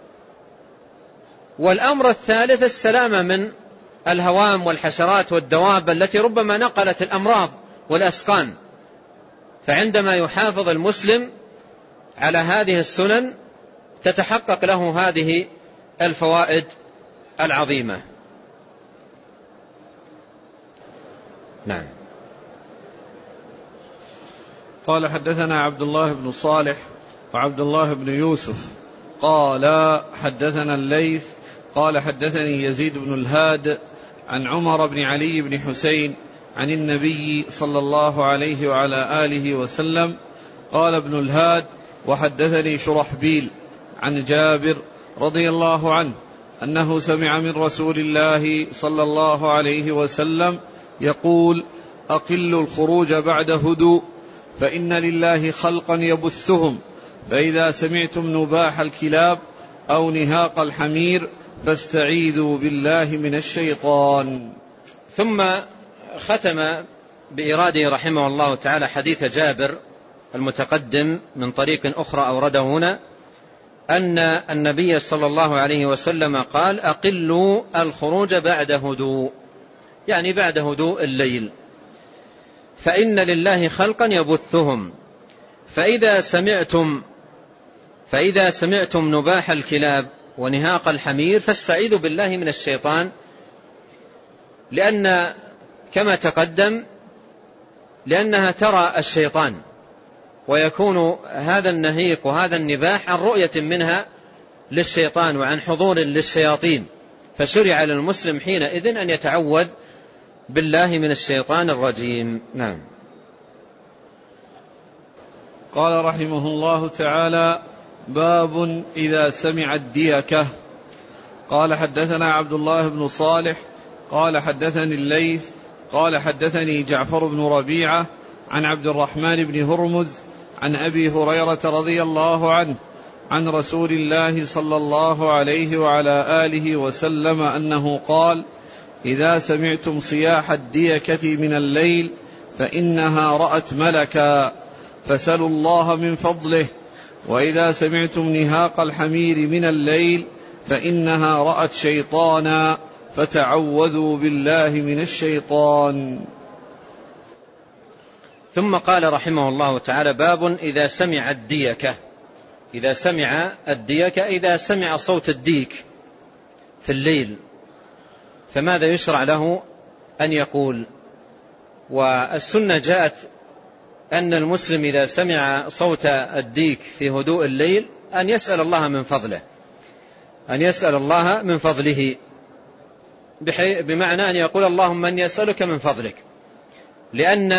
والأمر الثالث السلامة من الهوام والحشرات والدواب التي ربما نقلت الأمراض والأسقام. فعندما يحافظ المسلم على هذه السنن تتحقق له هذه الفوائد العظيمة. نعم. قال: حدثنا عبد الله بن صالح وعبد الله بن يوسف قال حدثنا الليث قال حدثني يزيد بن الهاد عن عمر بن علي بن حسين عن النبي صلى الله عليه وعلى آله وسلم قال ابن الهاد: وحدثني شرحبيل عن جابر رضي الله عنه أنه سمع من رسول الله صلى الله عليه وسلم يقول: أقلوا الخروج بعد هدوء، فإن لله خلقا يبثهم، فإذا سمعتم نباح الكلاب أو نهاق الحمير فاستعيذوا بالله من الشيطان. ثم ختم بإراده رحمه الله تعالى حديث جابر المتقدم من طريق أخرى أورده هنا أن النبي صلى الله عليه وسلم قال أقلوا الخروج بعد هدوء، يعني بعد هدوء الليل، فإن لله خلقا يبثهم، فإذا سمعتم فإذا سمعتم نباح الكلاب ونهاق الحمير فاستعيذوا بالله من الشيطان، لأن كما تقدم لأنها ترى الشيطان، ويكون هذا النهيق وهذا النباح عن رؤية منها للشيطان وعن حضور للشياطين، فشرع للمسلم حينئذ أن يتعوذ بالله من الشيطان الرجيم. نعم. قال رحمه الله تعالى: باب إذا سمع الديكة. قال حدثنا عبد الله بن صالح قال حدثني الليث قال حدثني جعفر بن ربيعة عن عبد الرحمن بن هرمز عن أبي هريرة رضي الله عنه عن رسول الله صلى الله عليه وعلى آله وسلم أنه قال: إذا سمعتم صياح الديكة من الليل فإنها رأت ملكا فسلوا الله من فضله، وإذا سمعتم نهاق الحمير من الليل فإنها رأت شيطانا فتعوذوا بالله من الشيطان. ثم قال رحمه الله تعالى: باب إذا سمع الديكة. إذا سمع الديكة إذا سمع صوت الديك في الليل فماذا يشرع له أن يقول؟ والسنة جاءت أن المسلم إذا سمع صوت الديك في هدوء الليل أن يسأل الله من فضله، أن يسأل الله من فضله، بمعنى أن يقول: اللهم أني أسألك من فضلك، لأن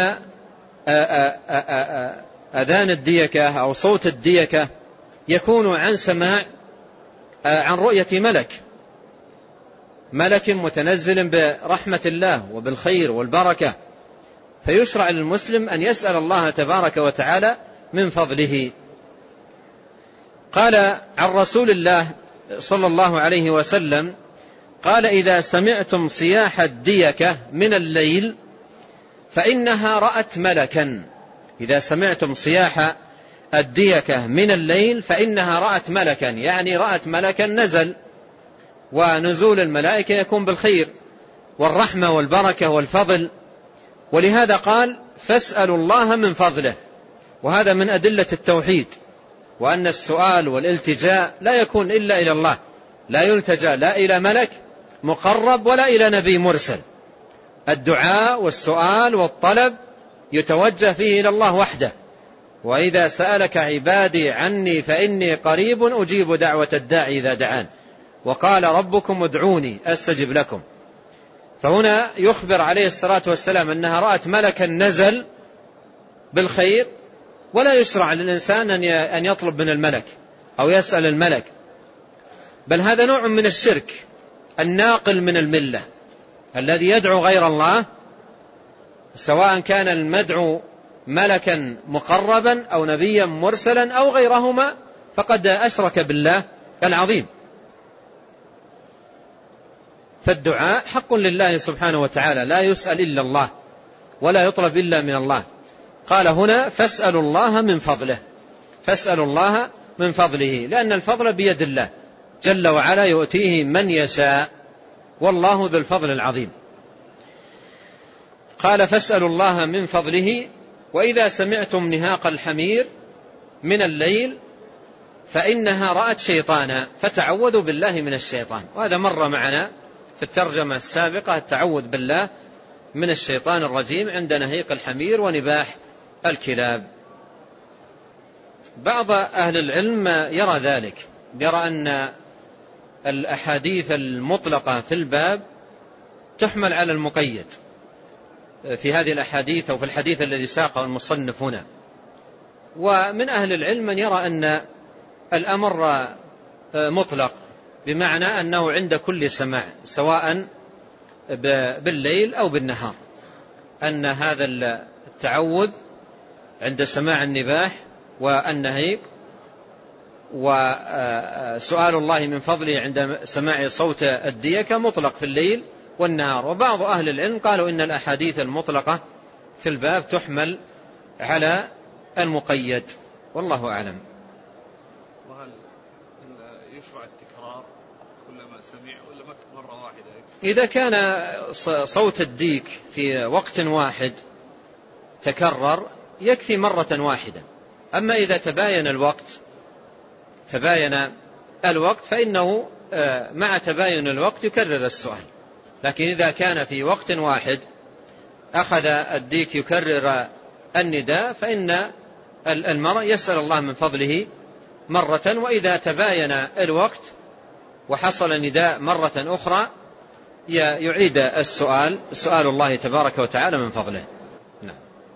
أذان الديكة أو صوت الديكة يكون عن سماع عن رؤية ملك ملك متنزل برحمة الله وبالخير والبركة، فيشرع للمسلم أن يسأل الله تبارك وتعالى من فضله. قال عن رسول الله صلى الله عليه وسلم قال: إذا سمعتم صياح الديكة من الليل فإنها رأت ملكا. إذا سمعتم صياح الديكة من الليل فإنها رأت ملكا، يعني رأت ملكا نزل، ونزول الملائكة يكون بالخير والرحمة والبركة والفضل، ولهذا قال: فاسألوا الله من فضله. وهذا من أدلة التوحيد، وأن السؤال والالتجاء لا يكون إلا إلى الله، لا يلتجأ لا إلى ملك مقرب ولا إلى نبي مرسل. الدعاء والسؤال والطلب يتوجه فيه إلى الله وحده. وإذا سألك عبادي عني فإني قريب أجيب دعوة الداعي إذا دعان، وقال ربكم ادعوني أستجب لكم. فهنا يخبر عليه الصلاة والسلام أنها رأت ملكا نزل بالخير، ولا يشرع للإنسان أن يطلب من الملك أو يسأل الملك، بل هذا نوع من الشرك الناقل من الملة، الذي يدعو غير الله، سواء كان المدعو ملكا مقربا أو نبيا مرسلا أو غيرهما، فقد أشرك بالله العظيم. فالدعاء حق لله سبحانه وتعالى، لا يسأل إلا الله ولا يطلب إلا من الله. قال هنا: فاسألوا الله من فضله، فاسألوا الله من فضله، لأن الفضل بيد الله جل وعلا يؤتيه من يشاء، والله ذو الفضل العظيم. قال: فاسألوا الله من فضله، وإذا سمعتم نهاق الحمير من الليل فإنها رأت شيطانا فتعوذوا بالله من الشيطان. وهذا مر معنا في الترجمة السابقة، التعوذ بالله من الشيطان الرجيم عند نهيق الحمير ونباح الكلاب. بعض أهل العلم يرى ذلك، يرى أن الأحاديث المطلقة في الباب تحمل على المقيد في هذه الأحاديث أو في الحديث الذي ساقه المصنف هنا. ومن أهل العلم من يرى أن الأمر مطلق، بمعنى أنه عند كل سماع سواء بالليل أو بالنهار، أن هذا التعوذ عند سماع النباح والنهيق وسؤال الله من فضله عند سماع صوت الديكة مطلق في الليل والنهار. وبعض أهل العلم قالوا إن الأحاديث المطلقة في الباب تحمل على المقيد، والله أعلم. وهل يشرع التكرار كلما سمع ولا مرة واحدة؟ إذا كان صوت الديك في وقت واحد تكرر يكفي مرة واحدة. أما إذا تباين الوقت تباين الوقت فإنه مع تباين الوقت يكرر السؤال. لكن إذا كان في وقت واحد أخذ الديك يكرر النداء فإن المرء يسأل الله من فضله مرة، وإذا تباين الوقت وحصل نداء مرة أخرى يعيد السؤال سؤال الله تبارك وتعالى من فضله. نعم.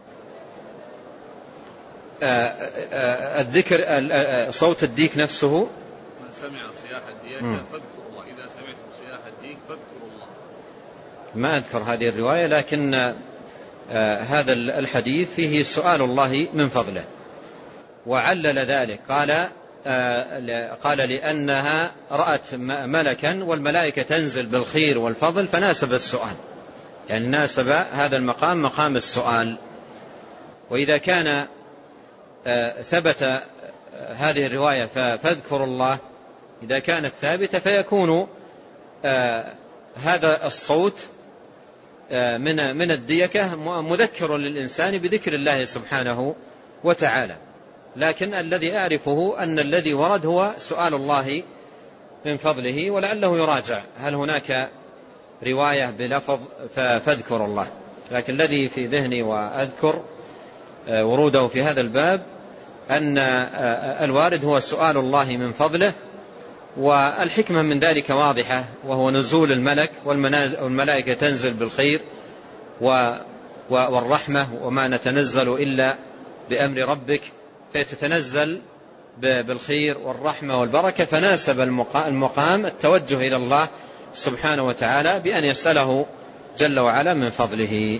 الذكر صوت الديك نفسه، من سمع صياح الديك فاذكروا الله، إذا سمعتم صياح الديك فاذكروا الله. ما أذكر هذه الرواية، لكن هذا الحديث فيه سؤال الله من فضله، وعلل ذلك قال قال لأنها رأت ملكا والملائكة تنزل بالخير والفضل فناسب السؤال، يعني ناسب هذا المقام مقام السؤال. وإذا كان ثبت هذه الرواية فاذكروا الله، إذا كانت ثابتة فيكون هذا الصوت من من الديكة مذكر للإنسان بذكر الله سبحانه وتعالى. لكن الذي أعرفه أن الذي ورد هو سؤال الله من فضله، ولعله يراجع هل هناك رواية بلفظ فاذكر الله. لكن الذي في ذهني وأذكر وروده في هذا الباب أن الوارد هو سؤال الله من فضله، والحكمة من ذلك واضحة، وهو نزول الملك والملائكة تنزل بالخير والرحمة، وما نتنزل إلا بأمر ربك، فتتنزل بالخير والرحمة والبركة. فناسب المقام التوجه إلى الله سبحانه وتعالى بأن يسأله جل وعلا من فضله.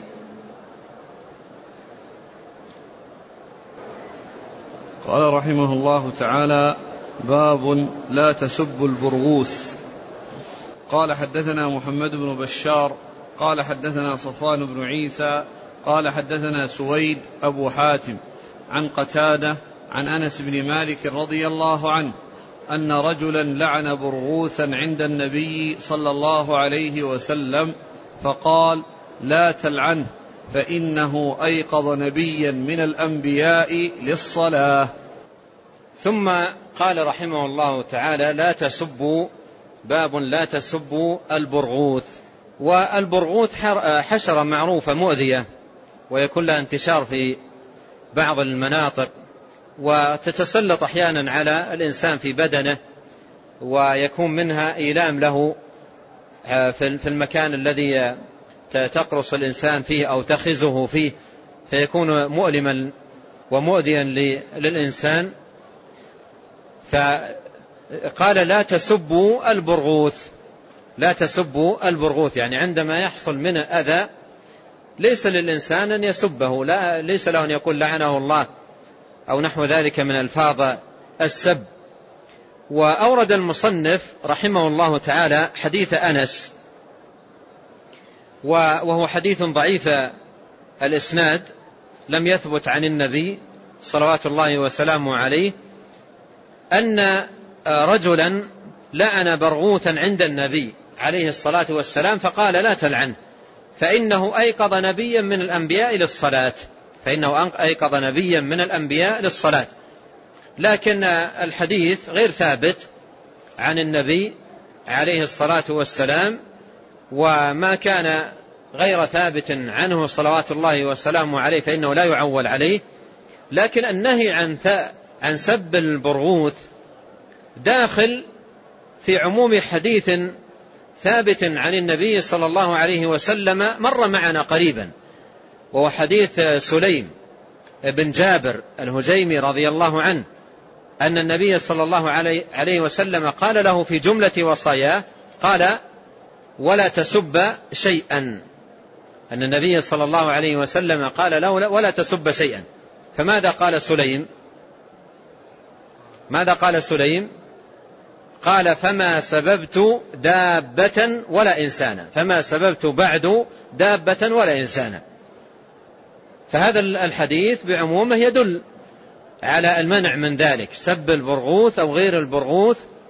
قال رحمه الله تعالى: باب لا تسبوا البرغوث. قال حدثنا محمد بن بشار قال حدثنا صفوان بن عيسى قال حدثنا سويد أبو حاتم عن قتادة عن أنس بن مالك رضي الله عنه أن رجلا لعن برغوثا عند النبي صلى الله عليه وسلم فقال: لا تلعنه فإنه أيقظ نبيا من الأنبياء للصلاة. ثم قال رحمه الله تعالى: لا تسبوا، باب لا تسبوا البرغوث. والبرغوث حشرة معروفة مؤذية، ويكون لها انتشار في بعض المناطق، وتتسلط أحيانا على الإنسان في بدنه، ويكون منها إيلام له في المكان الذي تقرص الإنسان فيه أو تخزه فيه، فيكون مؤلما ومؤذيا للإنسان. فقال: لا تسبوا البرغوث، لا تسبوا البرغوث، يعني عندما يحصل منه أذى ليس للإنسان أن يسبه، لا ليس له أن يقول لعنه الله أو نحو ذلك من الفاظ السب. وأورد المصنف رحمه الله تعالى حديث أنس، وهو حديث ضعيف الإسناد، لم يثبت عن النبي صلوات الله وسلامه عليه أن رجلا لعن برغوثا عند النبي عليه الصلاة والسلام فقال: لا تلعنه فإنه أيقظ نبيا من الأنبياء للصلاة، فإنه أيقظ نبيا من الأنبياء للصلاة. لكن الحديث غير ثابت عن النبي عليه الصلاة والسلام، وما كان غير ثابت عنه صلوات الله وسلامه عليه فإنه لا يعول عليه. لكن النهي عن عن سب البرغوث داخل في عموم حديث ثابت عن النبي صلى الله عليه وسلم مر معنا قريبا، وهو حديث سليم بن جابر الهجيمي رضي الله عنه أن النبي صلى الله عليه وسلم قال له في جملة وصاياه، قال: ولا تسب شيئا. أن النبي صلى الله عليه وسلم قال له: ولا تسب شيئا. فماذا قال سليم؟ ماذا قال سليم؟ قال: فما سببت دابة ولا إنسانا، فما سببت بعد دابة ولا إنسانا. فهذا الحديث بعمومه يدل على المنع من ذلك، سب البرغوث أو غير البرغوث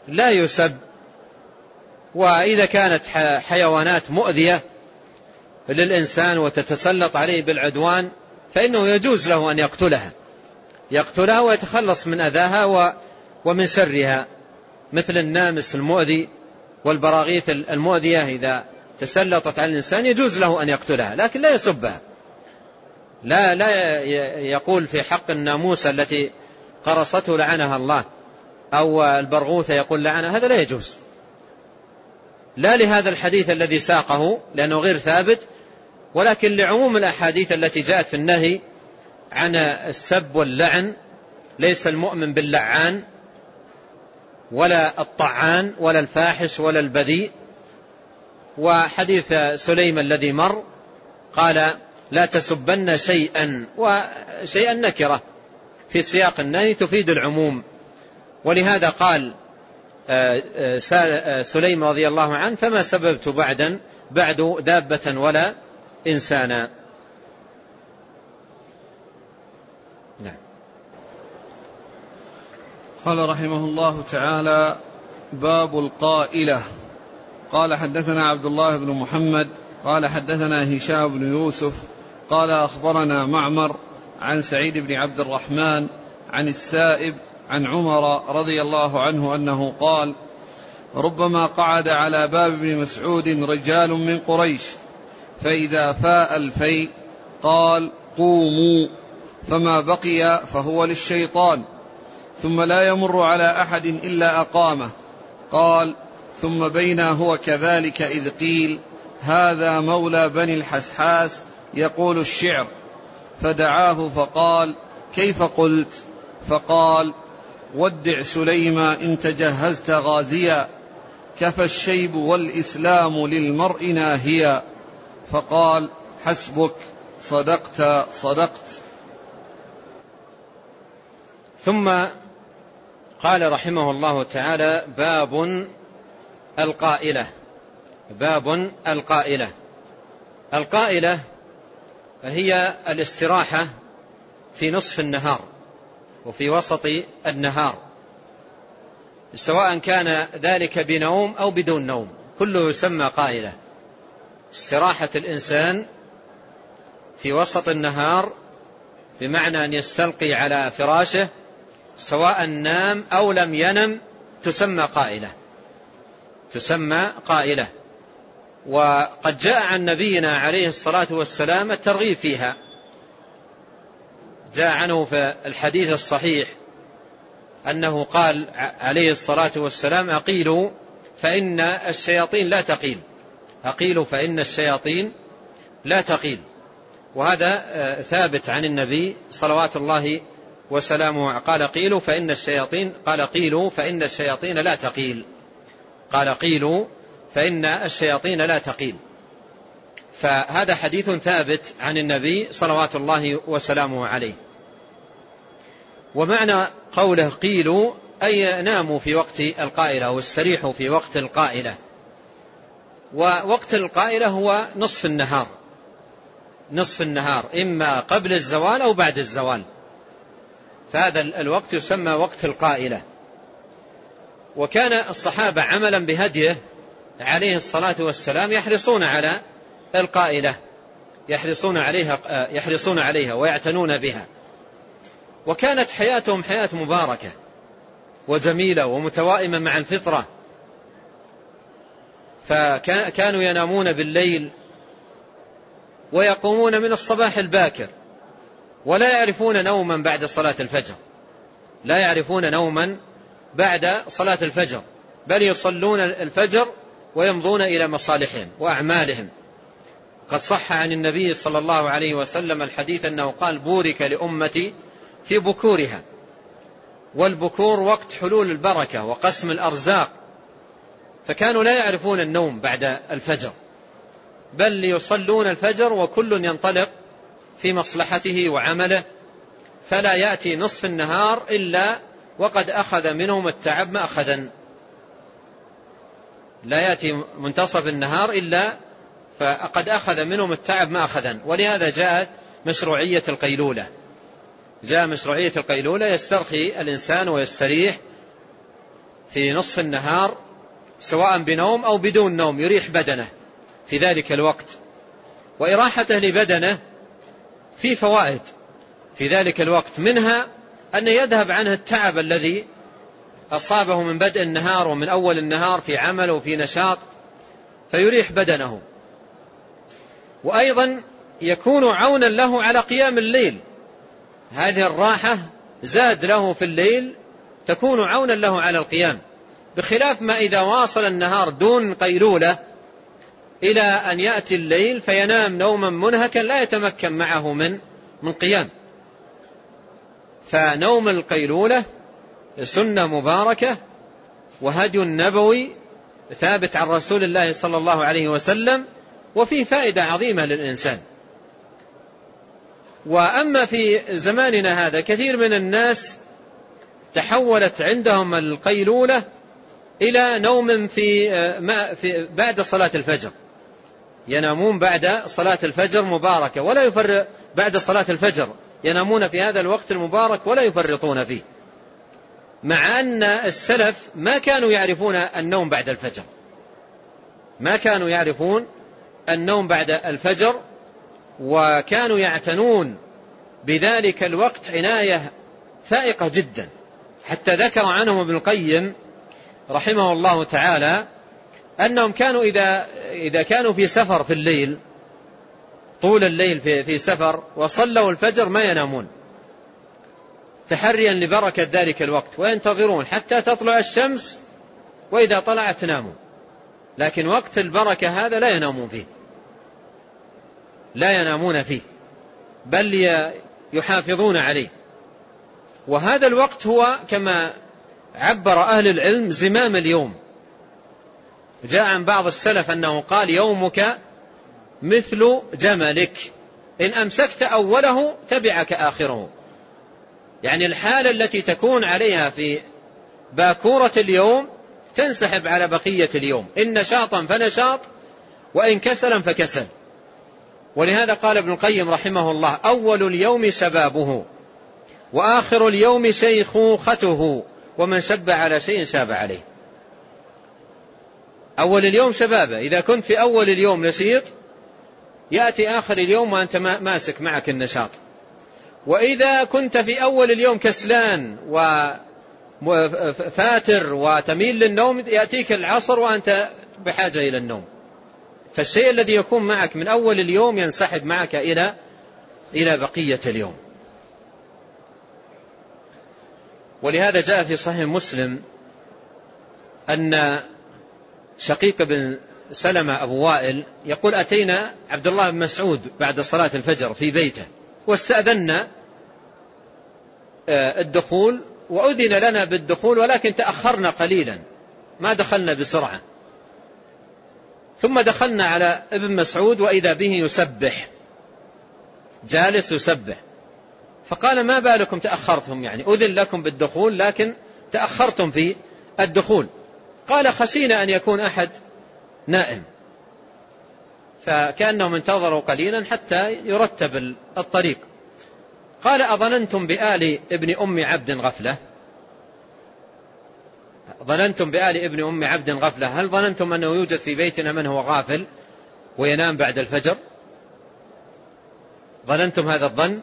لا يسب، وإذا كانت حيوانات مؤذية للإنسان وتتسلط عليه بالعدوان فإنه يجوز له أن يقتلها يقتلها ويتخلص من أذاها ومن شرها، مثل النامس المؤذي والبراغيث المؤذية إذا تسلطت على الإنسان يجوز له أن يقتلها، لكن لا يسبها. لا لا يقول في حق الناموسة التي قرصته لعنها الله، أو البرغوثة يقول لعنها، هذا لا يجوز، لا لهذا الحديث الذي ساقه لأنه غير ثابت، ولكن لعموم الأحاديث التي جاءت في النهي عن السب واللعن. ليس المؤمن باللعان ولا الطعان ولا الفاحش ولا البذيء. وحديث سليم الذي مر قال لا تسبن شيئا، وشيئا نكرة في سياق النهي تفيد العموم، ولهذا قال سليم رضي الله عنه فما سببت بعدا بعد دابة ولا إنسانا. نعم. قال رحمه الله تعالى باب القائلة. قال حدثنا عبد الله بن محمد قال حدثنا هشام بن يوسف قال أخبرنا معمر عن سعيد بن عبد الرحمن عن السائب عن عمر رضي الله عنه أنه قال ربما قعد على باب ابن مسعود رجال من قريش فإذا فاء الفيء قال قوموا، فما بقي فهو للشيطان، ثم لا يمر على أحد إلا أقامه. قال ثم بينا هو كذلك إذ قيل هذا مولى بني الحسحاس يقول الشعر، فدعاه فقال كيف قلت؟ فقال ودع سليما إن تجهزت غازيا، كفى الشيب والإسلام للمرء ناهيا. فقال حسبك صدقت صدقت. ثم قال رحمه الله تعالى باب القائلة. باب القائلة. القائلة هي الاستراحة في نصف النهار وفي وسط النهار، سواء كان ذلك بنوم أو بدون نوم، كله يسمى قائلة. استراحة الإنسان في وسط النهار بمعنى أن يستلقي على فراشه سواء نام أو لم ينم تسمى قائلة، تسمى قائلة. وقد جاء عن نبينا عليه الصلاة والسلام الترغيب فيها، جاء عنه في الحديث الصحيح أنه قال عليه الصلاة والسلام أقيلوا فإن الشياطين لا تقيل، أقيلوا فإن الشياطين لا تقيل. وهذا ثابت عن النبي صلوات الله وسلامه، قال قيلوا فإن الشياطين قال قيلوا فإن الشياطين لا تقيل، قال قيلوا فإن الشياطين لا تقيل. فهذا حديث ثابت عن النبي صلوات الله وسلامه عليه. ومعنى قوله قيلوا أي ناموا في وقت القائلة واستريحوا في وقت القائلة. ووقت القائلة هو نصف النهار، نصف النهار إما قبل الزوال أو بعد الزوال، فهذا الوقت يسمى وقت القائلة. وكان الصحابة عملا بهديه عليه الصلاة والسلام يحرصون على القائلة، يحرصون عليها يحرصون عليها ويعتنون بها. وكانت حياتهم حياة مباركة وجميلة ومتوائمة مع الفطرة، فكانوا ينامون بالليل ويقومون من الصباح الباكر، ولا يعرفون نوما بعد صلاة الفجر، لا يعرفون نوما بعد صلاة الفجر، بل يصلون الفجر ويمضون إلى مصالحهم وأعمالهم. قد صح عن النبي صلى الله عليه وسلم الحديث أنه قال بورك لأمتي في بكورها، والبكور وقت حلول البركة وقسم الأرزاق، فكانوا لا يعرفون النوم بعد الفجر، بل يصلون الفجر وكل ينطلق في مصلحته وعمله، فلا يأتي نصف النهار إلا وقد أخذ منهم التعب مأخذا، لا يأتي منتصف النهار إلا فقد أخذ منهم التعب مأخذا. ولهذا جاءت مشروعية القيلولة، جاء مشروعية القيلولة، يسترخي الإنسان ويستريح في نصف النهار سواء بنوم أو بدون نوم يريح بدنه في ذلك الوقت، وإراحته لبدنه في فوائد في ذلك الوقت، منها أن يذهب عنه التعب الذي أصابه من بدء النهار ومن أول النهار في عمل وفي نشاط، فيريح بدنه. وأيضا يكون عونا له على قيام الليل، هذه الراحة زاد له في الليل تكون عونا له على القيام، بخلاف ما إذا واصل النهار دون قيلولة إلى أن يأتي الليل فينام نوما منهكا لا يتمكن معه من من قيام. فنوم القيلولة سنة مباركة وهدي نبوي ثابت عن رسول الله صلى الله عليه وسلم، وفيه فائدة عظيمة للإنسان. وأما في زماننا هذا كثير من الناس تحولت عندهم القيلولة إلى نوم في, في بعد صلاة الفجر، ينامون بعد صلاة الفجر مباركة ولا يفرق بعد صلاة الفجر، ينامون في هذا الوقت المبارك ولا يفرطون فيه، مع أن السلف ما كانوا يعرفون النوم بعد الفجر، ما كانوا يعرفون النوم بعد الفجر، وكانوا يعتنون بذلك الوقت عناية فائقة جدا، حتى ذكر عنهم ابن القيم رحمه الله تعالى أنهم كانوا إذا, إذا كانوا في سفر في الليل طول الليل في, في سفر وصلوا الفجر ما ينامون تحريا لبركة ذلك الوقت، وينتظرون حتى تطلع الشمس وإذا طلعت ناموا، لكن وقت البركة هذا لا ينامون فيه، لا ينامون فيه بل يحافظون عليه. وهذا الوقت هو كما عبر أهل العلم زمام اليوم. جاء عن بعض السلف أنه قال يومك مثل جملك إن أمسكت أوله تبعك آخره، يعني الحالة التي تكون عليها في باكورة اليوم تنسحب على بقية اليوم، إن نشاطا فنشاط وإن كسلا فكسل. ولهذا قال ابن القيم رحمه الله أول اليوم شبابه وآخر اليوم شيخوخته ومن شب على شيء شاب عليه. أول اليوم شبابه، إذا كنت في أول اليوم نشيط يأتي آخر اليوم وأنت ماسك معك النشاط، وإذا كنت في أول اليوم كسلان وفاتر وتميل للنوم يأتيك العصر وأنت بحاجة إلى النوم. فالشيء الذي يكون معك من أول اليوم ينسحب معك إلى إلى بقية اليوم. ولهذا جاء في صحيح مسلم أن شقيق بن سلمة أبو وائل يقول أتينا عبد الله بن مسعود بعد صلاة الفجر في بيته واستأذنا الدخول وأذن لنا بالدخول ولكن تأخرنا قليلا ما دخلنا بسرعة، ثم دخلنا على ابن مسعود وإذا به يسبح جالس يسبح، فقال ما بالكم تأخرتم، يعني أذن لكم بالدخول لكن تأخرتم في الدخول. قال خشينا أن يكون أحد نائم، فكأنهم انتظروا قليلا حتى يرتب الطريق. قال أظننتم بآل ابن أم عبد غفلة، ظننتم بآل ابن أم عبد غفلة، هل ظننتم أنه يوجد في بيتنا من هو غافل وينام بعد الفجر؟ ظننتم هذا الظن؟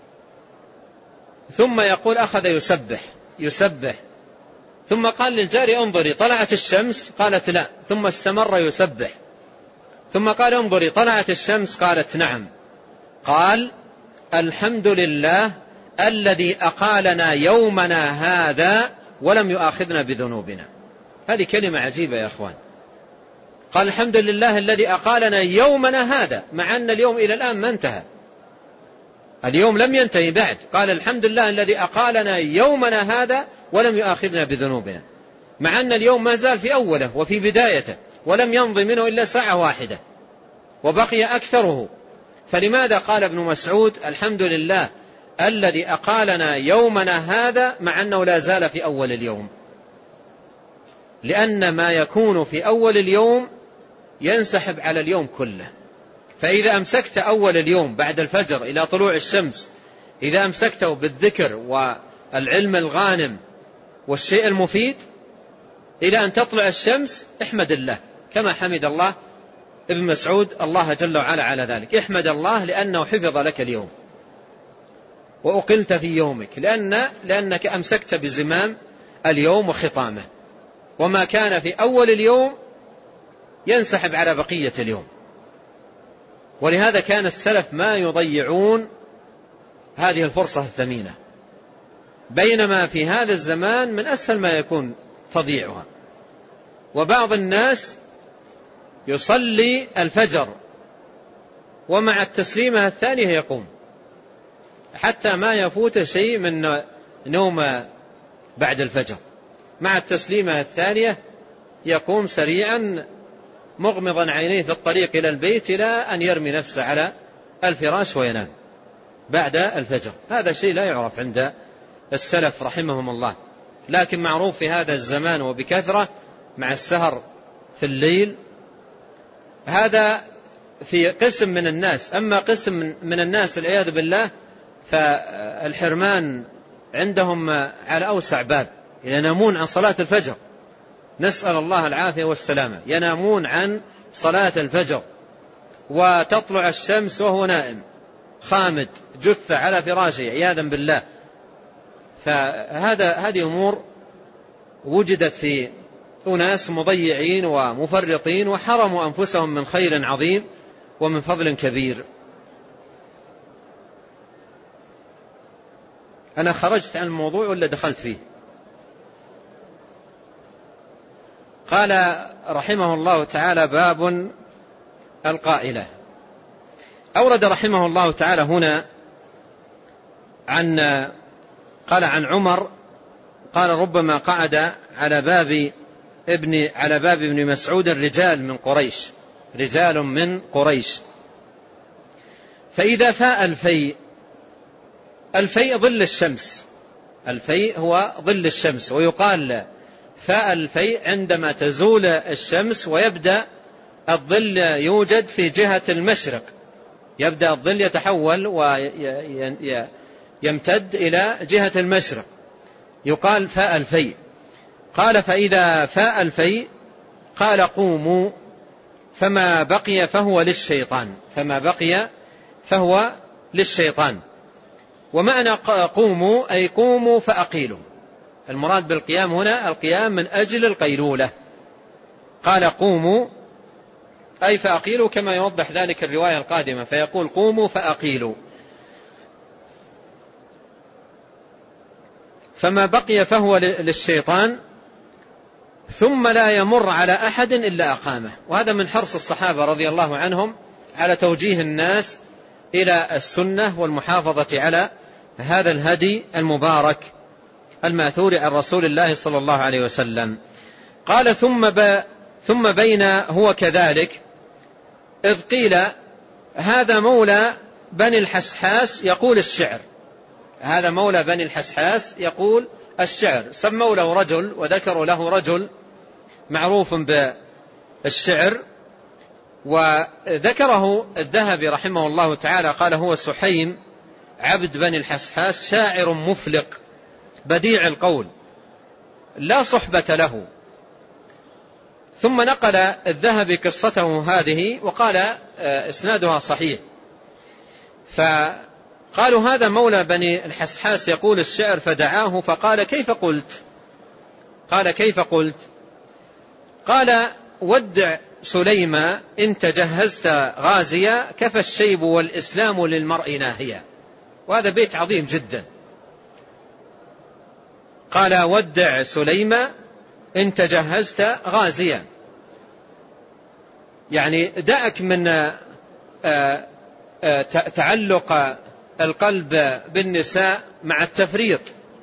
ثم يقول أخذ يسبح يسبح ثم قال للجاري انظري طلعت الشمس، قالت لا، ثم استمر يسبح ثم قال انظري طلعت الشمس، قالت نعم. قال الحمد لله الذي أقالنا يومنا هذا ولم يؤاخذنا بذنوبنا. هذه كلمة عجيبة يا أخوان. قال الحمد لله الذي أقالنا يومنا هذا، مع أن اليوم إلى الآن ما انتهى، اليوم لم ينتهي بعد. قال الحمد لله الذي أقالنا يومنا هذا ولم يؤاخذنا بذنوبنا، مع أن اليوم ما زال في أوله وفي بدايته ولم يمضي منه إلا ساعة واحدة وبقي أكثره. فلماذا قال ابن مسعود الحمد لله الذي أقالنا يومنا هذا مع أنه لا زال في أول اليوم؟ لأن ما يكون في أول اليوم ينسحب على اليوم كله. فإذا أمسكت أول اليوم بعد الفجر إلى طلوع الشمس، إذا أمسكته بالذكر والعلم الغانم والشيء المفيد إلى أن تطلع الشمس احمد الله، كما حمد الله ابن مسعود الله جل وعلا على ذلك. احمد الله لأنه حفظ لك اليوم وأقلت في يومك، لأن لأنك أمسكت بزمام اليوم وخطامه، وما كان في أول اليوم ينسحب على بقية اليوم. ولهذا كان السلف ما يضيعون هذه الفرصة الثمينة، بينما في هذا الزمان من أسهل ما يكون تضييعها. وبعض الناس يصلي الفجر ومع التسليمة الثانية يقوم، حتى ما يفوت شيء من نوم بعد الفجر، مع التسليمة الثانية يقوم سريعا مغمضا عينيه في الطريق إلى البيت إلى أن يرمي نفسه على الفراش وينام بعد الفجر. هذا شيء لا يعرف عند السلف رحمهم الله، لكن معروف في هذا الزمان وبكثرة مع السهر في الليل. هذا في قسم من الناس. أما قسم من الناس العياذ بالله فالحرمان عندهم على أوسع باب، ينامون عن صلاة الفجر، نسأل الله العافية والسلامة، ينامون عن صلاة الفجر وتطلع الشمس وهو نائم خامد جثة على فراشه عياذا بالله. فهذا هذه أمور وجدت في أناس مضيعين ومفرطين وحرموا أنفسهم من خير عظيم ومن فضل كبير. أنا خرجت عن الموضوع ولا دخلت فيه؟ قال رحمه الله تعالى: باب القائلة. أورد رحمه الله تعالى هنا عن قال عن عمر قال: ربما قعد على باب ابن على باب ابن مسعود رجال من قريش رجال من قريش فإذا فاء الفيء. الفيء ظل الشمس، الفيء هو ظل الشمس، ويقال فاء الفيء عندما تزول الشمس ويبدأ الظل يوجد في جهة المشرق، يبدأ الظل يتحول ويمتد إلى جهة المشرق، يقال فاء الفيء. قال: فإذا فاء الفيء قال: قوموا فما بقي فهو للشيطان فما بقي فهو للشيطان. ومعنى قوموا أي قوموا فأقيلوا، المراد بالقيام هنا القيام من أجل القيلولة. قال: قوموا أي فأقيلوا، كما يوضح ذلك الرواية القادمة، فيقول: قوموا فأقيلوا. فما بقي فهو للشيطان ثم لا يمر على أحد إلا أقامه. وهذا من حرص الصحابة رضي الله عنهم على توجيه الناس إلى السنة والمحافظة على هذا الهدي المبارك الماثور عن رسول الله صلى الله عليه وسلم. قال: ثم ب ثم بين هو كذلك إذ قيل هذا مولى بني الحسحاس يقول الشعر. هذا مولى بني الحسحاس يقول الشعر، سموا له رجل وذكروا له رجل معروف بالشعر، وذكره الذهبي رحمه الله تعالى قال: هو سحيم عبد بني الحسحاس، شاعر مفلق بديع القول لا صحبة له. ثم نقل الذهبي قصته هذه وقال إسنادها صحيح. فقالوا: هذا مولى بني الحسحاس يقول الشعر، فدعاه فقال: كيف قلت؟ قال: كيف قلت؟ قال: ودع سليما إن تجهزت غازيا كفى الشيب والإسلام للمرء ناهيا. وهذا بيت عظيم جدا. قال: ودع سليما إن تجهزت غازيا، يعني دعك من تعلق القلب بالنساء مع التفريط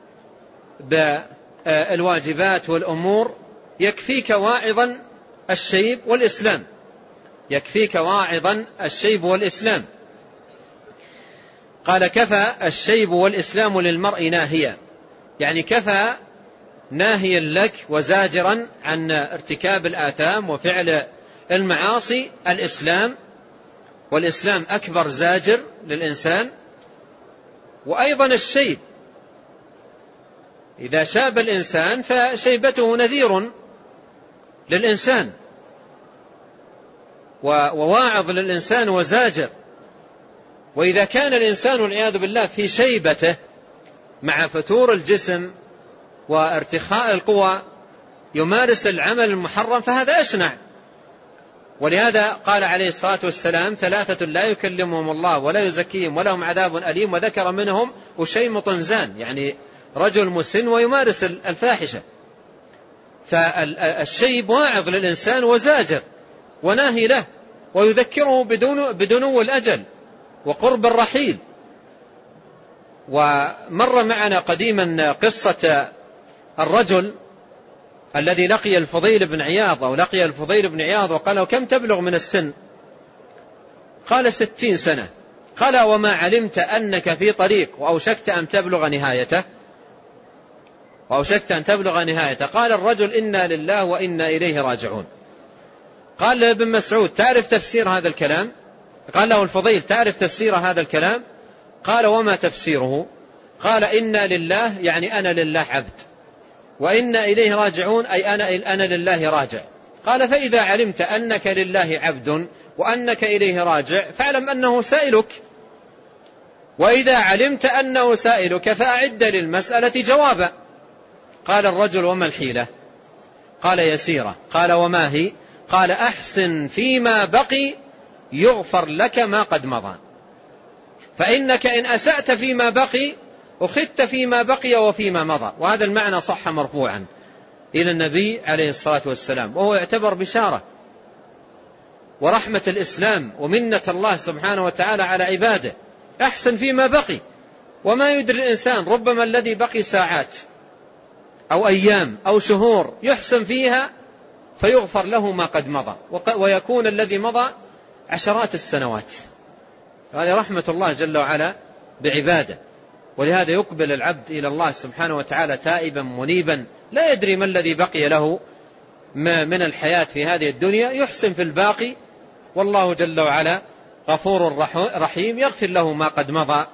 بالواجبات والأمور، يكفيك واعظا الشيب والإسلام يكفيك واعظا الشيب والإسلام. قال: كفى الشيب والإسلام للمرء ناهيا، يعني كفى ناهيا لك وزاجرا عن ارتكاب الآثام وفعل المعاصي الإسلام، والإسلام أكبر زاجر للإنسان. وأيضا الشيب، إذا شاب الإنسان فشيبته نذير للإنسان وواعظ للإنسان وزاجر. وإذا كان الإنسان والعياذ بالله في شيبته مع فتور الجسم وارتخاء القوى يمارس العمل المحرم فهذا أشنع. ولهذا قال عليه الصلاة والسلام: ثلاثة لا يكلمهم الله ولا يزكيهم ولهم عذاب أليم، وذكر منهم أشيمط زان، يعني رجل مسن ويمارس الفاحشة. فالشيب واعظ للإنسان وزاجر وناهي له، ويذكره بدنو الأجل وقرب الرحيل. ومر معنا قديما قصة الرجل الذي لقي الفضيل بن عياض أو لقي الفضيل بن عياض وقال: كم تبلغ من السن؟ قال: ستين سنة. قال: وما علمت أنك في طريق وأوشكت أن تبلغ نهايته وأوشكت أن تبلغ نهايته؟ قال الرجل: إنا لله وإنا إليه راجعون. قال له ابن مسعود: تعرف تفسير هذا الكلام؟ قال له الفضيل: تعرف تفسير هذا الكلام؟ قال: وما تفسيره؟ قال: إنا لله يعني أنا لله عبد، وإنا إليه راجعون أي أنا, أنا لله راجع. قال: فإذا علمت أنك لله عبد وأنك إليه راجع فاعلم أنه سائلك، وإذا علمت أنه سائلك فأعد للمسألة جوابا. قال الرجل: وما الحيلة؟ قال: يسيرة. قال: وما هي؟ قال: أحسن فيما بقي يغفر لك ما قد مضى، فإنك إن أسأت فيما بقي أخذت فيما بقي وفيما مضى. وهذا المعنى صح مرفوعا إلى النبي عليه الصلاة والسلام، وهو يعتبر بشارة ورحمة الإسلام ومنة الله سبحانه وتعالى على عباده. أحسن فيما بقي، وما يدري الإنسان ربما الذي بقي ساعات أو أيام أو شهور يحسن فيها فيغفر له ما قد مضى، ويكون الذي مضى عشرات السنوات. هذه رحمة الله جل وعلا بعباده. ولهذا يقبل العبد إلى الله سبحانه وتعالى تائبا منيبا، لا يدري ما الذي بقي له من الحياة في هذه الدنيا، يحسن في الباقي، والله جل وعلا غفور رحيم يغفر له ما قد مضى.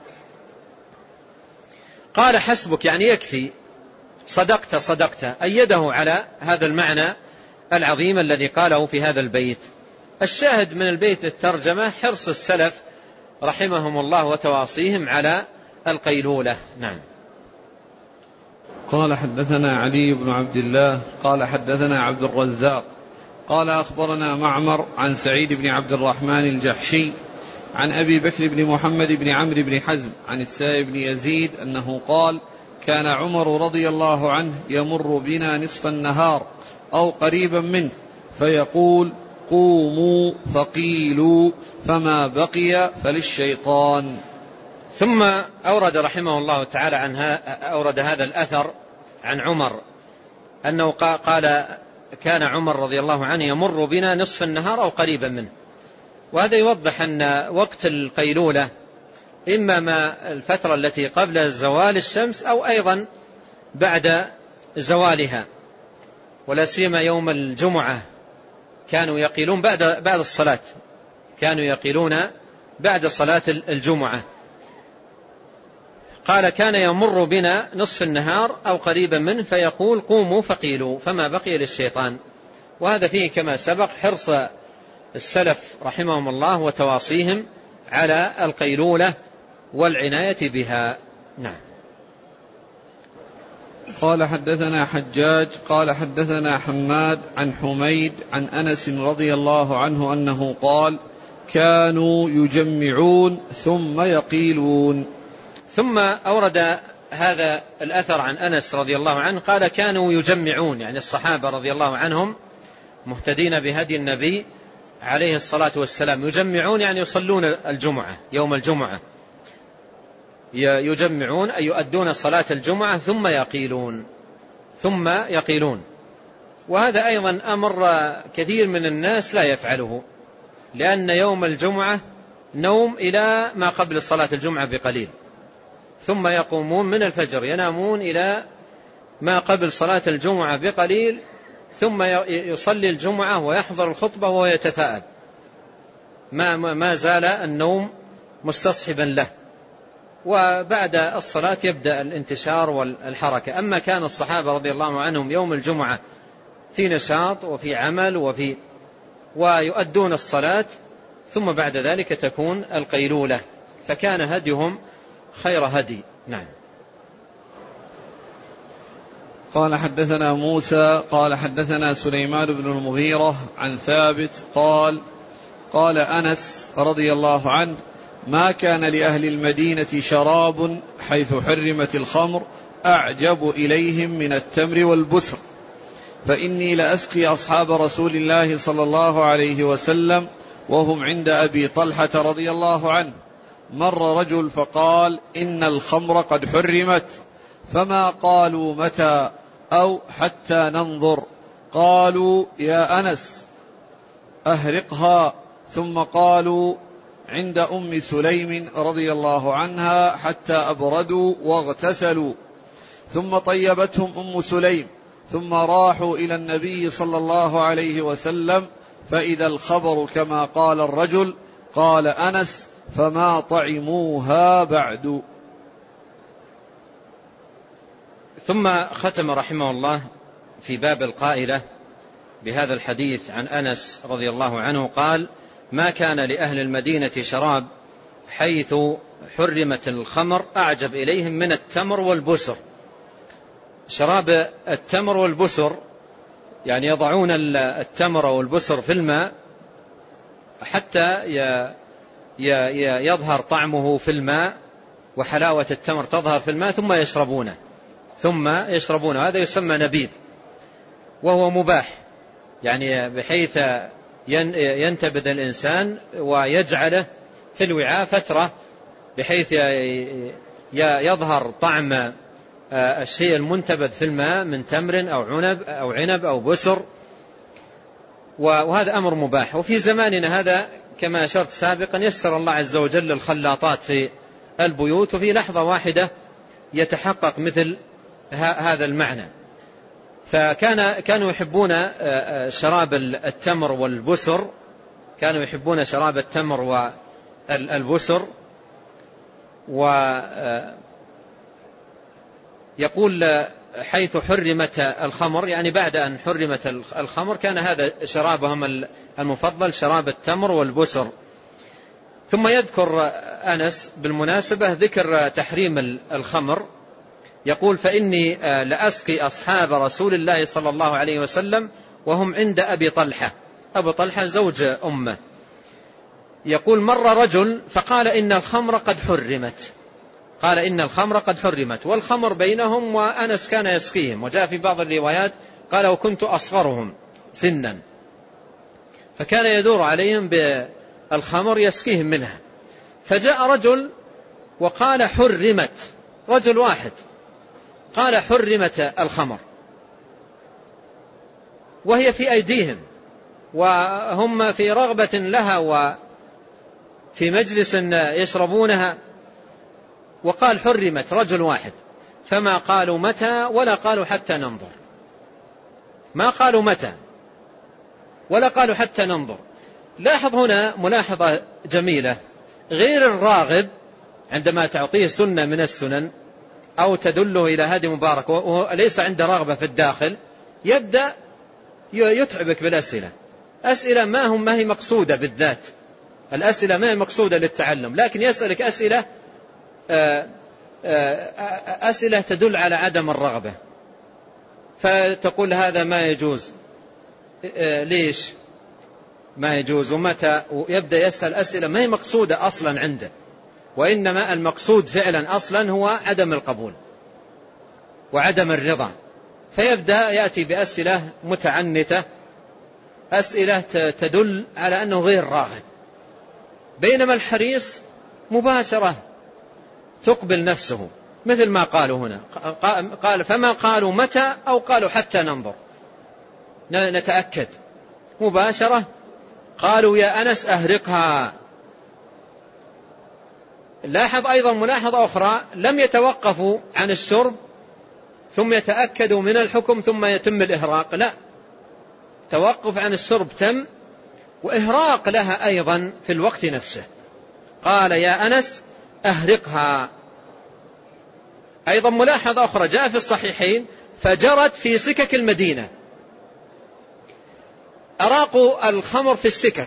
قال: حسبك يعني يكفي، صدقت صدقت، أيده على هذا المعنى العظيم الذي قاله في هذا البيت. الشاهد من البيت الترجمة حرص السلف رحمهم الله وتواصيهم على القيلولة. نعم. قال: حدثنا علي بن عبد الله قال حدثنا عبد الرزاق قال أخبرنا معمر عن سعيد بن عبد الرحمن الجحشي عن أبي بكر بن محمد بن عمرو بن حزم عن السائب بن يزيد أنه قال: كان عمر رضي الله عنه يمر بنا نصف النهار أو قريبا منه فيقول: قوموا فقيلوا فما بقي فللشيطان. ثم أورد رحمه الله تعالى عنها أورد هذا الأثر عن عمر أنه قال: كان عمر رضي الله عنه يمر بنا نصف النهار أو قريبا منه. وهذا يوضح أن وقت القيلولة إما ما الفترة التي قبل زوال الشمس أو أيضا بعد زوالها، ولا سيما يوم الجمعة كانوا يقيلون بعد بعد الصلاة، كانوا يقيلون بعد صلاة الجمعة. قال: كان يمر بنا نصف النهار أو قريبا منه فيقول: قوموا فقيلوا فما بقي للشيطان. وهذا فيه كما سبق حرص السلف رحمهم الله وتواصيهم على القيلولة والعناية بها. نعم. قال: حدثنا حجاج قال حدثنا حماد عن حميد عن أنس رضي الله عنه أنه قال: كانوا يجمعون ثم يقيلون. ثم أورد هذا الأثر عن أنس رضي الله عنه قال: كانوا يجمعون، يعني الصحابة رضي الله عنهم مهتدين بهدي النبي عليه الصلاة والسلام، يجمعون يعني يصلون الجمعة يوم الجمعة، يجمعون أي يؤدون صلاة الجمعة ثم يقيلون ثم يقيلون. وهذا أيضا أمر كثير من الناس لا يفعله، لأن يوم الجمعة نوم إلى ما قبل صلاة الجمعة بقليل، ثم يقومون من الفجر ينامون إلى ما قبل صلاة الجمعة بقليل، ثم يصلي الجمعة ويحضر الخطبة وهو يتثاءب، ما, ما زال النوم مستصحبا له، وبعد الصلاة يبدأ الانتشار والحركة. أما كان الصحابة رضي الله عنهم يوم الجمعة في نشاط وفي عمل وفي ويؤدون الصلاة، ثم بعد ذلك تكون القيلولة، فكان هديهم خير هدي. نعم. قال حدثنا موسى قال حدثنا سليمان بن المغيرة عن ثابت قال قال أنس رضي الله عنه: ما كان لأهل المدينة شراب حيث حرمت الخمر أعجب إليهم من التمر والبسر، فإني لأسقي أصحاب رسول الله صلى الله عليه وسلم وهم عند أبي طلحة رضي الله عنه. مر رجل فقال: إن الخمر قد حرمت، فما قالوا متى أو حتى ننظر. قالوا: يا أنس أهرقها. ثم قالوا: عند أم سليم رضي الله عنها حتى أبردوا واغتسلوا. ثم طيبتهم أم سليم، ثم راحوا إلى النبي صلى الله عليه وسلم، فإذا الخبر كما قال الرجل. قال أنس: فما طعموها بعد. ثم ختم رحمه الله في باب القائلة بهذا الحديث عن أنس رضي الله عنه قال: ما كان لأهل المدينة شراب حيث حرمت الخمر أعجب إليهم من التمر والبسر. شراب التمر والبسر يعني يضعون التمر والبسر في الماء حتى يظهر طعمه في الماء وحلاوة التمر تظهر في الماء ثم يشربونه ثم يشربونه هذا يسمى نبيذ، وهو مباح، يعني بحيث ينتبذ الإنسان ويجعله في الوعاء فترة بحيث يظهر طعم الشيء المنتبذ في الماء من تمر أو عنب أو عنب أو بسر، وهذا أمر مباح. وفي زماننا هذا كما أشرت سابقا يسر الله عز وجل الخلاطات في البيوت، وفي لحظة واحدة يتحقق مثل هذا المعنى. فكان كانوا يحبون شراب التمر والبسر، كانوا يحبون شراب التمر والبسر. ويقول حيث حرمت الخمر يعني بعد أن حرمت الخمر كان هذا شرابهم المفضل، شراب التمر والبسر. ثم يذكر أنس بالمناسبة ذكر تحريم الخمر، يقول: فإني لأسقي أصحاب رسول الله صلى الله عليه وسلم وهم عند أبي طلحة. أبو طلحة زوج أمه. يقول: مر رجل فقال: إن الخمر قد حرمت. قال: إن الخمر قد حرمت، والخمر بينهم وأنس كان يسقيهم. وجاء في بعض الروايات قال: وكنت أصغرهم سنا، فكان يدور عليهم بالخمر يسقيهم منها. فجاء رجل وقال: حرمت، رجل واحد قال: حرمت الخمر، وهي في أيديهم وهم في رغبة لها وفي مجلس يشربونها، وقال: حرمت، رجل واحد. فما قالوا متى ولا قالوا حتى ننظر، ما قالوا متى ولا قالوا حتى ننظر. لاحظ هنا ملاحظة جميلة: غير الراغب عندما تعطيه سنة من السنن أو تدله إلى هدي مبارك وليس عنده رغبة في الداخل، يبدأ يتعبك بالأسئلة، أسئلة ما هم ما هي مقصودة بالذات، الأسئلة ما هي مقصودة للتعلم، لكن يسألك أسئلة أسئلة تدل على عدم الرغبة، فتقول هذا ما يجوز، ليش ما يجوز ومتى، ويبدأ يسأل أسئلة ما هي مقصودة أصلا عنده، وإنما المقصود فعلا أصلا هو عدم القبول وعدم الرضا، فيبدأ يأتي بأسئلة متعنتة، أسئلة تدل على أنه غير راغب. بينما الحريص مباشرة تقبل نفسه، مثل ما قالوا هنا، قال: فما قالوا متى أو قالوا حتى ننظر، نتأكد. مباشرة قالوا: يا أنس أهرقها. لاحظ أيضا ملاحظة أخرى: لم يتوقفوا عن الشرب ثم يتأكدوا من الحكم ثم يتم الإهراق، لا، توقف عن الشرب تم وإهراق لها أيضا في الوقت نفسه. قال: يا أنس أهرقها. أيضا ملاحظة أخرى جاء في الصحيحين: فجرت في سكك المدينة، أراقوا الخمر في السكك،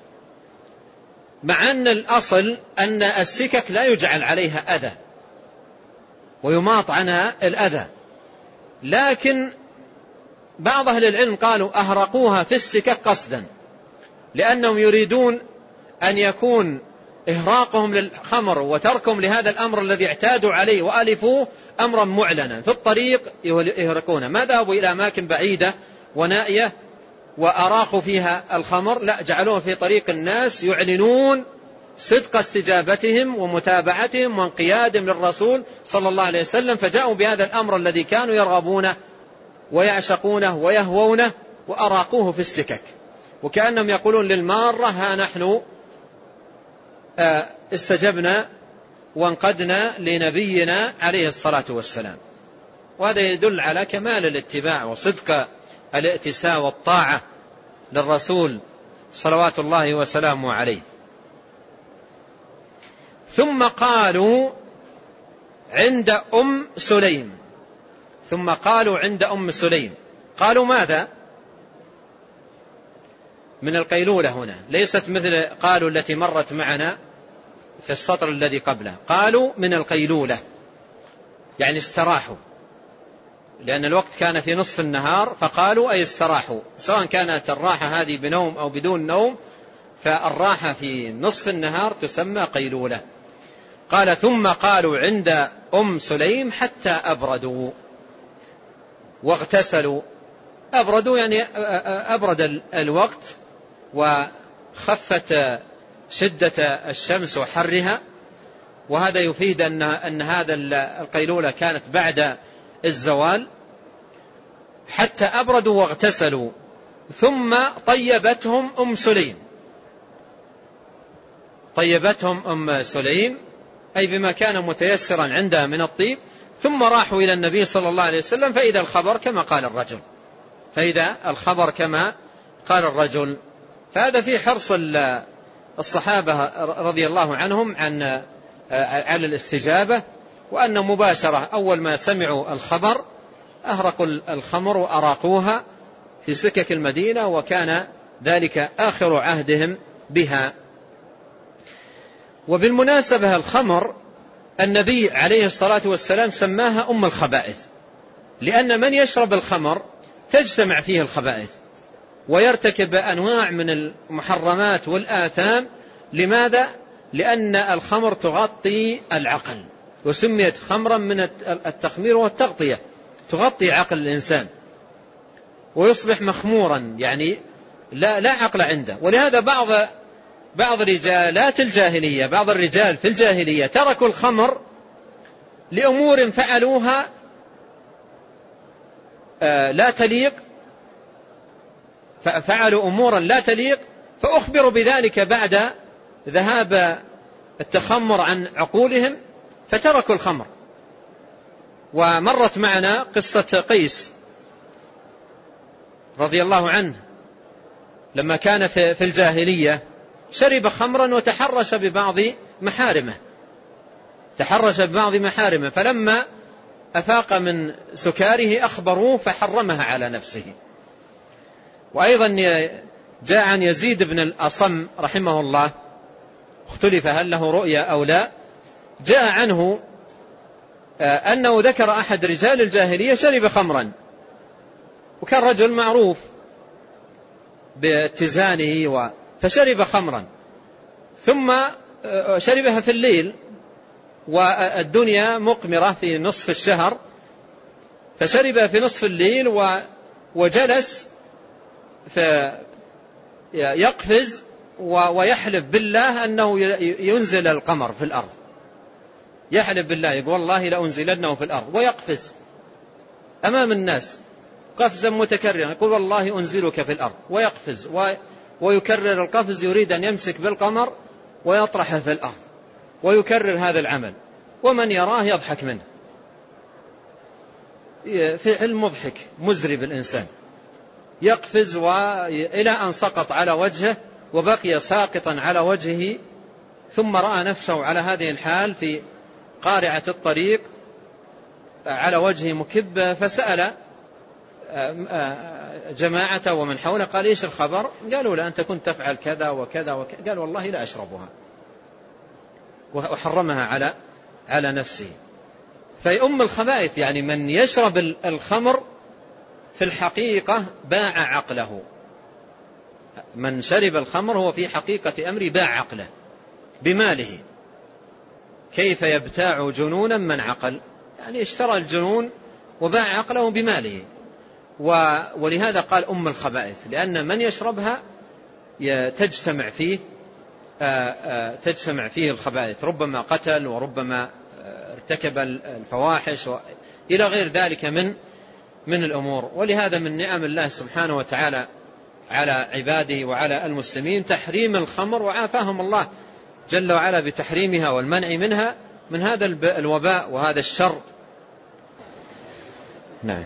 مع أن الأصل أن السكك لا يجعل عليها أذى ويماط عنها الأذى، لكن بعض أهل العلم قالوا أهرقوها في السكك قصدا، لأنهم يريدون أن يكون إهراقهم للخمر وتركهم لهذا الأمر الذي اعتادوا عليه وألفوه أمرا معلنا في الطريق يهرقونه، ما ذهبوا إلى أماكن بعيدة ونائية وأراقوا فيها الخمر، لا، جعلوه في طريق الناس يعلنون صدق استجابتهم ومتابعتهم وانقيادهم للرسول صلى الله عليه وسلم، فجاءوا بهذا الأمر الذي كانوا يرغبونه ويعشقونه ويهوونه وأراقوه في السكك، وكأنهم يقولون للمارة ها نحن استجبنا وانقدنا لنبينا عليه الصلاة والسلام. وهذا يدل على كمال الاتباع وصدق الائتساء والطاعة للرسول صلوات الله وسلامه عليه. ثم قالوا عند أم سليم ثم قالوا عند أم سليم قالوا ماذا؟ من القيلولة هنا، ليست مثل قالوا التي مرت معنا في السطر الذي قبله، قالوا من القيلولة يعني استراحوا، لأن الوقت كان في نصف النهار، فقالوا أي استراحوا، سواء كانت الراحة هذه بنوم أو بدون نوم، فالراحة في نصف النهار تسمى قيلولة. قال ثم قالوا عند أم سليم حتى أبردوا واغتسلوا. أبردوا يعني أبرد الوقت وخفت شدة الشمس وحرها، وهذا يفيد أن, أن هذا القيلولة كانت بعد الزوال. حتى أبردوا واغتسلوا ثم طيبتهم أم سليم طيبتهم أم سليم أي بما كان متيسرا عندها من الطيب، ثم راحوا إلى النبي صلى الله عليه وسلم فإذا الخبر كما قال الرجل فإذا الخبر كما قال الرجل. فهذا في حرص الصحابة رضي الله عنهم عن على الاستجابة، وأن مباشرة أول ما سمعوا الخبر أهرقوا الخمر وأراقوها في سكك المدينة، وكان ذلك آخر عهدهم بها. وبالمناسبة الخمر النبي عليه الصلاة والسلام سماها أم الخبائث، لأن من يشرب الخمر تجتمع فيه الخبائث ويرتكب أنواع من المحرمات والآثام. لماذا؟ لأن الخمر تغطي العقل، وسميت خمرا من التخمير والتغطية، تغطي عقل الإنسان ويصبح مخمورا، يعني لا, لا عقل عنده. ولهذا بعض بعض رجالات الجاهلية بعض الرجال في الجاهلية تركوا الخمر لأمور فعلوها لا تليق، ففعلوا أمورا لا تليق فأخبروا بذلك بعد ذهاب التخمر عن عقولهم فتركوا الخمر. ومرت معنا قصة قيس رضي الله عنه لما كان في الجاهلية شرب خمرا وتحرش ببعض محارمه تحرش ببعض محارمه فلما أفاق من سكاره أخبروه فحرمها على نفسه. وأيضا جاء عن يزيد بن الأصم رحمه الله، اختلف هل له رؤيا أو لا، جاء عنه أنه ذكر أحد رجال الجاهلية شرب خمرا، وكان رجل معروف باتزانه فشرب خمرا، ثم شربها في الليل والدنيا مقمرة في نصف الشهر، فشرب في نصف الليل وجلس يقفز ويحلف بالله أنه ينزل القمر في الأرض، يحلف بالله يقول والله لأنزلنه في الأرض، ويقفز أمام الناس قفزا متكررا يقول والله أنزلك في الأرض، ويقفز ويكرر القفز يريد أن يمسك بالقمر ويطرحه في الأرض، ويكرر هذا العمل، ومن يراه يضحك منه. فعل مضحك مزري بالإنسان، يقفز إلى أن سقط على وجهه وبقي ساقطا على وجهه، ثم رأى نفسه على هذه الحال في قارعة الطريق على وجهه مكب، فسأل جماعته ومن حوله قال إيش الخبر؟ قالوا لا أنت كنت تفعل كذا وكذا وكذا. قال والله لا أشربها، وحرمها على على نفسه. فيؤم الخبائث، يعني من يشرب الخمر في الحقيقة باع عقله. من شرب الخمر هو في حقيقة أمر باع عقله بماله. كيف يبتاع جنونا من عقل؟ يعني اشترى الجنون وباع عقله بماله. ولهذا قال أم الخبائث، لأن من يشربها تجتمع فيه تجتمع فيه الخبائث، ربما قتل وربما ارتكب الفواحش إلى غير ذلك من من الأمور. ولهذا من نعم الله سبحانه وتعالى على عباده وعلى المسلمين تحريم الخمر، وعافاهم الله جل وعلا بتحريمها والمنع منها من هذا الوباء وهذا الشر. نعم.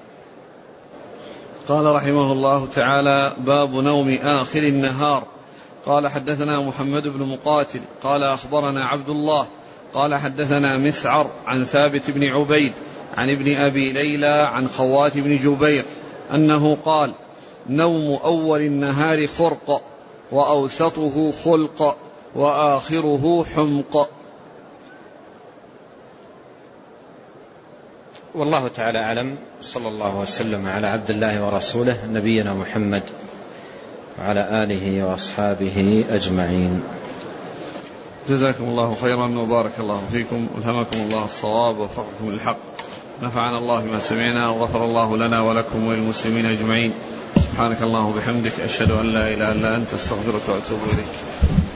قال رحمه الله تعالى: باب نوم آخر النهار. قال حدثنا محمد بن مقاتل قال أخبرنا عبد الله قال حدثنا مسعر عن ثابت بن عبيد عن ابن أبي ليلى عن خوات بن جبير أنه قال: نوم أول النهار خرق، وأوسطه خلق، وآخره حمق. والله تعالى أعلم. صلى الله وسلم على عبد الله ورسوله نبينا محمد وعلى آله وأصحابه أجمعين. جزاكم الله خيرا وبارك الله فيكم، ألهمكم الله الصواب ووفقكم للحق، نفعنا الله بما سمعنا وغفر الله لنا ولكم وللمسلمين أجمعين. سبحانك اللهم وبحمدك، أشهد أن لا إله إلا أنت، أستغفرك وأتوب إليك.